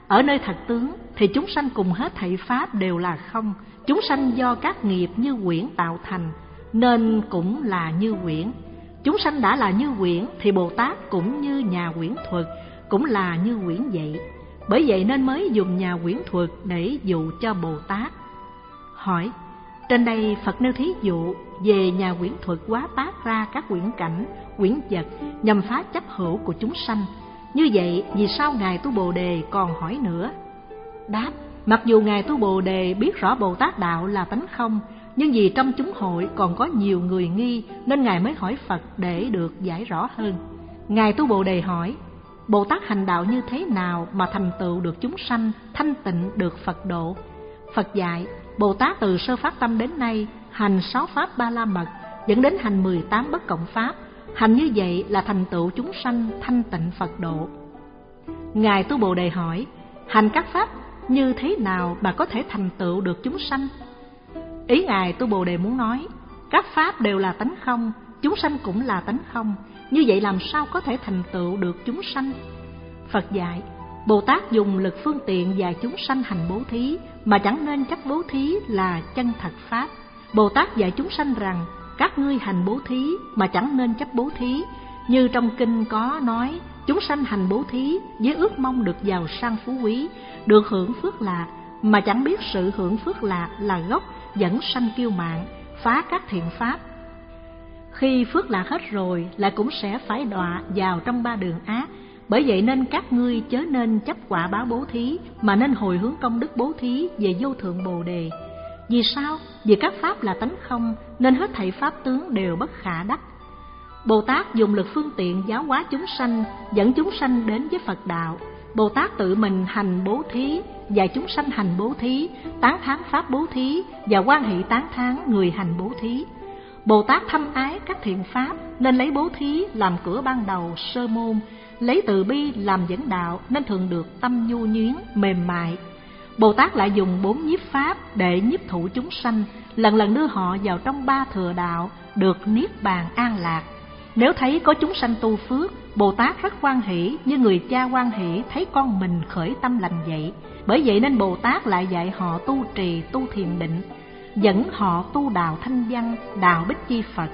Ở nơi thật tướng thì chúng sanh cùng hết thảy pháp đều là không. Chúng sanh do các nghiệp như quyển tạo thành, nên cũng là như quyển. Chúng sanh đã là như quyển thì Bồ Tát cũng như nhà quyển thuật, cũng là như quyển vậy. Bởi vậy nên mới dùng nhà quyển thuật để dụ cho Bồ Tát. Hỏi: trên đây Phật nêu thí dụ về nhà quyển thuật quá tác ra các quyển cảnh, quyển vật nhằm phá chấp hữu của chúng sanh. Như vậy vì sao Ngài Tu Bồ Đề còn hỏi nữa? Đáp: mặc dù Ngài Tu Bồ Đề biết rõ Bồ Tát đạo là tánh không, nhưng vì trong chúng hội còn có nhiều người nghi, nên Ngài mới hỏi Phật để được giải rõ hơn. Ngài Tu Bồ Đề hỏi: Bồ Tát hành đạo như thế nào mà thành tựu được chúng sanh, thanh tịnh được Phật độ? Phật dạy: Bồ Tát từ sơ phát tâm đến nay hành sáu pháp ba la mật, dẫn đến hành mười tám bất cộng pháp. Hành như vậy là thành tựu chúng sanh, thanh tịnh Phật độ. Ngài Tu Bồ Đề hỏi: hành các pháp như thế nào mà có thể thành tựu được chúng sanh? Ý Ngài Tu Bồ Đề muốn nói, các pháp đều là tánh không, chúng sanh cũng là tánh không, như vậy làm sao có thể thành tựu được chúng sanh? Phật dạy: Bồ Tát dùng lực phương tiện dạy chúng sanh hành bố thí, mà chẳng nên chấp bố thí là chân thật pháp. Bồ Tát dạy chúng sanh rằng các ngươi hành bố thí mà chẳng nên chấp bố thí. Như trong kinh có nói, chúng sanh hành bố thí với ước mong được giàu sang phú quý, được hưởng phước lạc, mà chẳng biết sự hưởng phước lạc là gốc dẫn sanh kiêu mạn, phá các thiện pháp. Khi phước lạc hết rồi lại cũng sẽ phải đọa vào trong ba đường ác. Bởi vậy nên các ngươi chớ nên chấp quả báo bố thí, mà nên hồi hướng công đức bố thí về vô thượng Bồ Đề. Vì sao? Vì các pháp là tánh không, nên hết thảy pháp tướng đều bất khả đắc. Bồ Tát dùng lực phương tiện giáo hóa chúng sanh, dẫn chúng sanh đến với Phật đạo. Bồ Tát tự mình hành bố thí, dạy chúng sanh hành bố thí, tán thán pháp bố thí và hoan hỷ tán thán người hành bố thí. Bồ Tát thâm ái các thiện pháp, nên lấy bố thí làm cửa ban đầu sơ môn, lấy từ bi làm dẫn đạo, nên thường được tâm nhu nhuyến, mềm mại. Bồ Tát lại dùng bốn nhiếp pháp để nhiếp thụ chúng sanh, lần lần đưa họ vào trong ba thừa đạo, được niết bàn an lạc. Nếu thấy có chúng sanh tu phước, Bồ Tát rất hoan hỷ, như người cha hoan hỷ thấy con mình khởi tâm lành vậy. Bởi vậy nên Bồ Tát lại dạy họ tu trì, tu thiền định, dẫn họ tu đạo thanh văn, đạo Bích Chi Phật.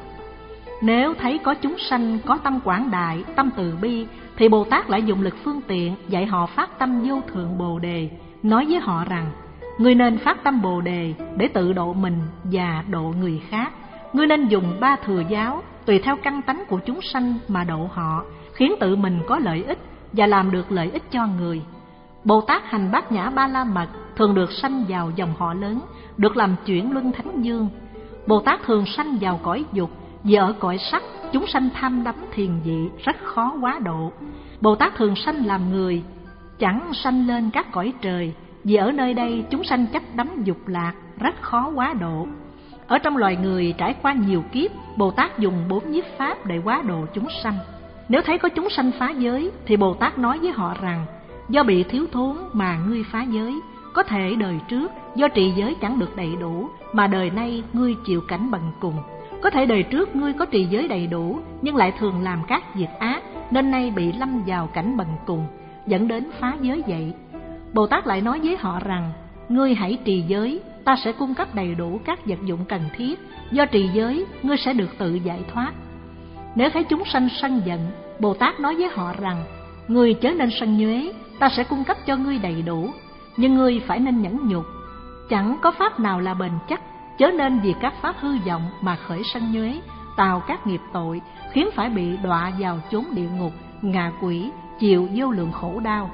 Nếu thấy có chúng sanh có tâm quảng đại, tâm từ bi, thì Bồ Tát lại dùng lực phương tiện dạy họ phát tâm vô thượng Bồ Đề, nói với họ rằng: ngươi nên phát tâm Bồ Đề để tự độ mình và độ người khác. Ngươi nên dùng ba thừa giáo tùy theo căn tánh của chúng sanh mà độ họ, khiến tự mình có lợi ích và làm được lợi ích cho người. Bồ Tát hành bát nhã ba la mật thường được sanh vào dòng họ lớn, được làm chuyển luân thánh dương. Bồ Tát thường sanh vào cõi dục, vì ở cõi sắc chúng sanh tham đắm thiền vị, rất khó quá độ. Bồ Tát thường sanh làm người, chẳng sanh lên các cõi trời, vì ở nơi đây chúng sanh chấp đắm dục lạc, rất khó quá độ. Ở trong loài người trải qua nhiều kiếp, Bồ Tát dùng bốn nhiếp pháp để quá độ chúng sanh. Nếu thấy có chúng sanh phá giới, thì Bồ Tát nói với họ rằng: do bị thiếu thốn mà ngươi phá giới. Có thể đời trước do trì giới chẳng được đầy đủ, mà đời nay ngươi chịu cảnh bần cùng. Có thể đời trước ngươi có trì giới đầy đủ, nhưng lại thường làm các việc ác, nên nay bị lâm vào cảnh bần cùng, dẫn đến phá giới vậy. Bồ Tát lại nói với họ rằng: ngươi hãy trì giới, ta sẽ cung cấp đầy đủ các vật dụng cần thiết. Do trì giới, ngươi sẽ được tự giải thoát. Nếu thấy chúng sanh sân giận, Bồ Tát nói với họ rằng: ngươi chớ nên sân nhuế, ta sẽ cung cấp cho ngươi đầy đủ, nhưng ngươi phải nên nhẫn nhục. Chẳng có pháp nào là bền chắc, chớ nên vì các pháp hư vọng mà khởi sân nhuế, tạo các nghiệp tội, khiến phải bị đọa vào chốn địa ngục, ngạ quỷ, chịu vô lượng khổ đau.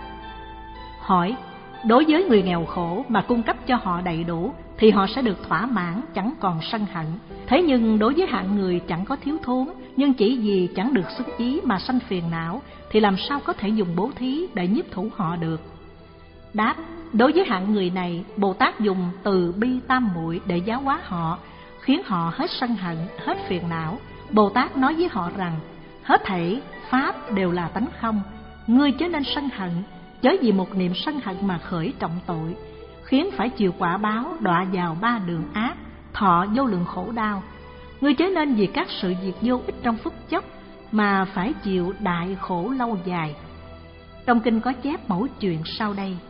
Hỏi: đối với người nghèo khổ mà cung cấp cho họ đầy đủ, thì họ sẽ được thỏa mãn, chẳng còn sân hận. Thế nhưng đối với hạng người chẳng có thiếu thốn, nhưng chỉ vì chẳng được sức ý mà sanh phiền não, thì làm sao có thể dùng bố thí để nhiếp thủ họ được? Đáp: đối với hạng người này, Bồ Tát dùng từ bi tam muội để giáo hóa họ, khiến họ hết sân hận, hết phiền não. Bồ Tát nói với họ rằng: hết thảy pháp đều là tánh không, ngươi chớ nên sân hận, chớ vì một niệm sân hận mà khởi trọng tội, khiến phải chịu quả báo, đọa vào ba đường ác, thọ vô lượng khổ đau. Ngươi chớ nên vì các sự việc vô ích trong phút chốc mà phải chịu đại khổ lâu dài. Trong kinh có chép mẫu chuyện sau đây: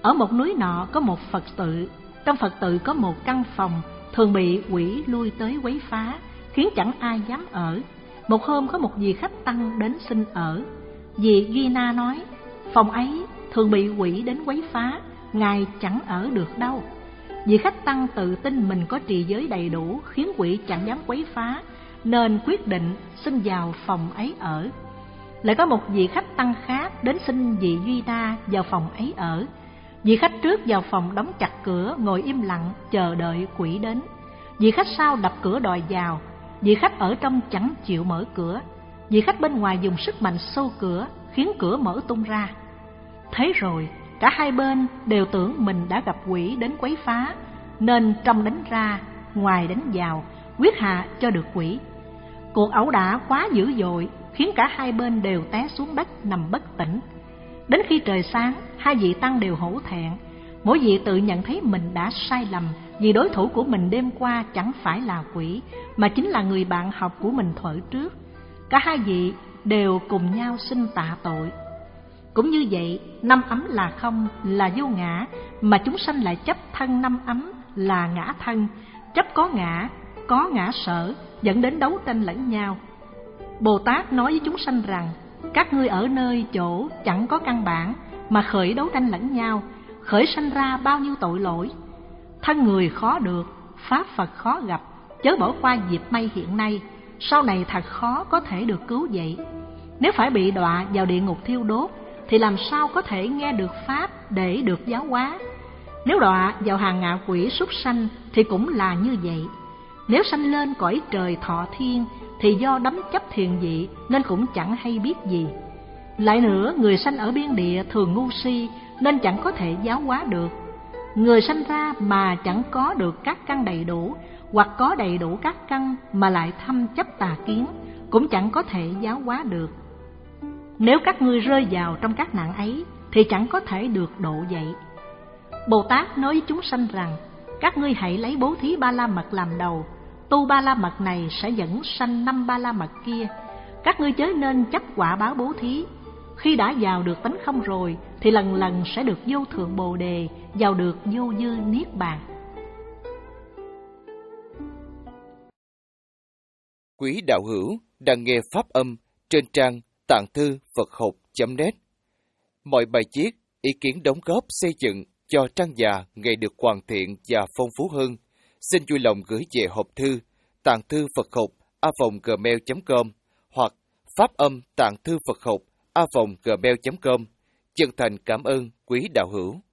Ở một núi nọ có một Phật tự, trong Phật tự có một căn phòng thường bị quỷ lui tới quấy phá, khiến chẳng ai dám ở. Một hôm có một vị khách tăng đến xin ở. Vị Gina nói, phòng ấy thường bị quỷ đến quấy phá, ngài chẳng ở được đâu. Vị khách tăng tự tin mình có trì giới đầy đủ, khiến quỷ chẳng dám quấy phá, nên quyết định xin vào phòng ấy ở. Lại có một vị khách tăng khác đến xin vị Gina vào phòng ấy ở. Vị khách trước vào phòng đóng chặt cửa, ngồi im lặng chờ đợi quỷ đến. Vị khách sau đập cửa đòi vào. Vị khách ở trong chẳng chịu mở cửa. Vị khách bên ngoài dùng sức mạnh xô cửa, khiến cửa mở tung ra. Thế rồi cả hai bên đều tưởng mình đã gặp quỷ đến quấy phá, nên trong đánh ra, ngoài đánh vào, quyết hạ cho được quỷ. Cuộc ẩu đả quá dữ dội, khiến cả hai bên đều té xuống đất nằm bất tỉnh. Đến khi trời sáng, hai vị tăng đều hổ thẹn. Mỗi vị tự nhận thấy mình đã sai lầm, vì đối thủ của mình đêm qua chẳng phải là quỷ, mà chính là người bạn học của mình thuở trước. Cả hai vị đều cùng nhau xin tạ tội. Cũng như vậy, năm ấm là không, là vô ngã, mà chúng sanh lại chấp thân năm ấm là ngã thân, chấp có ngã, có ngã sở, dẫn đến đấu tranh lẫn nhau. Bồ Tát nói với chúng sanh rằng, các ngươi ở nơi chỗ chẳng có căn bản mà khởi đấu tranh lẫn nhau, khởi sanh ra bao nhiêu tội lỗi. Thân người khó được, pháp Phật khó gặp, chớ bỏ qua dịp may hiện nay, sau này thật khó có thể được cứu vậy. Nếu phải bị đọa vào địa ngục thiêu đốt, thì làm sao có thể nghe được pháp để được giáo hóa? Nếu đọa vào hàng ngạ quỷ súc sanh thì cũng là như vậy. Nếu sanh lên cõi trời thọ thiên thì do đắm chấp thiền vị nên cũng chẳng hay biết gì. Lại nữa, người sanh ở biên địa thường ngu si nên chẳng có thể giáo hóa được. Người sanh ra mà chẳng có được các căn đầy đủ, hoặc có đầy đủ các căn mà lại thâm chấp tà kiến, cũng chẳng có thể giáo hóa được. Nếu các ngươi rơi vào trong các nạn ấy thì chẳng có thể được độ dậy. Bồ Tát nói với chúng sanh rằng, các ngươi hãy lấy bố thí ba la mật làm đầu, tu ba la mật này sẽ dẫn sanh năm ba la mật kia. Các ngươi chớ nên chấp quả báo bố thí. Khi đã vào được tánh không rồi thì lần lần sẽ được vô thượng bồ đề, vào được vô dư niết bàn. Quý đạo hữu đang nghe pháp âm trên trang tạng thư Phật học chấm net. Mọi bài viết, ý kiến đóng góp xây dựng cho trang già ngày được hoàn thiện và phong phú hơn, xin vui lòng gửi về hộp thư tạng thư Phật học a vòng gmail chấm com hoặc pháp âm tạng thư Phật học a vòng gmail chấm com. Chân thành cảm ơn quý đạo hữu.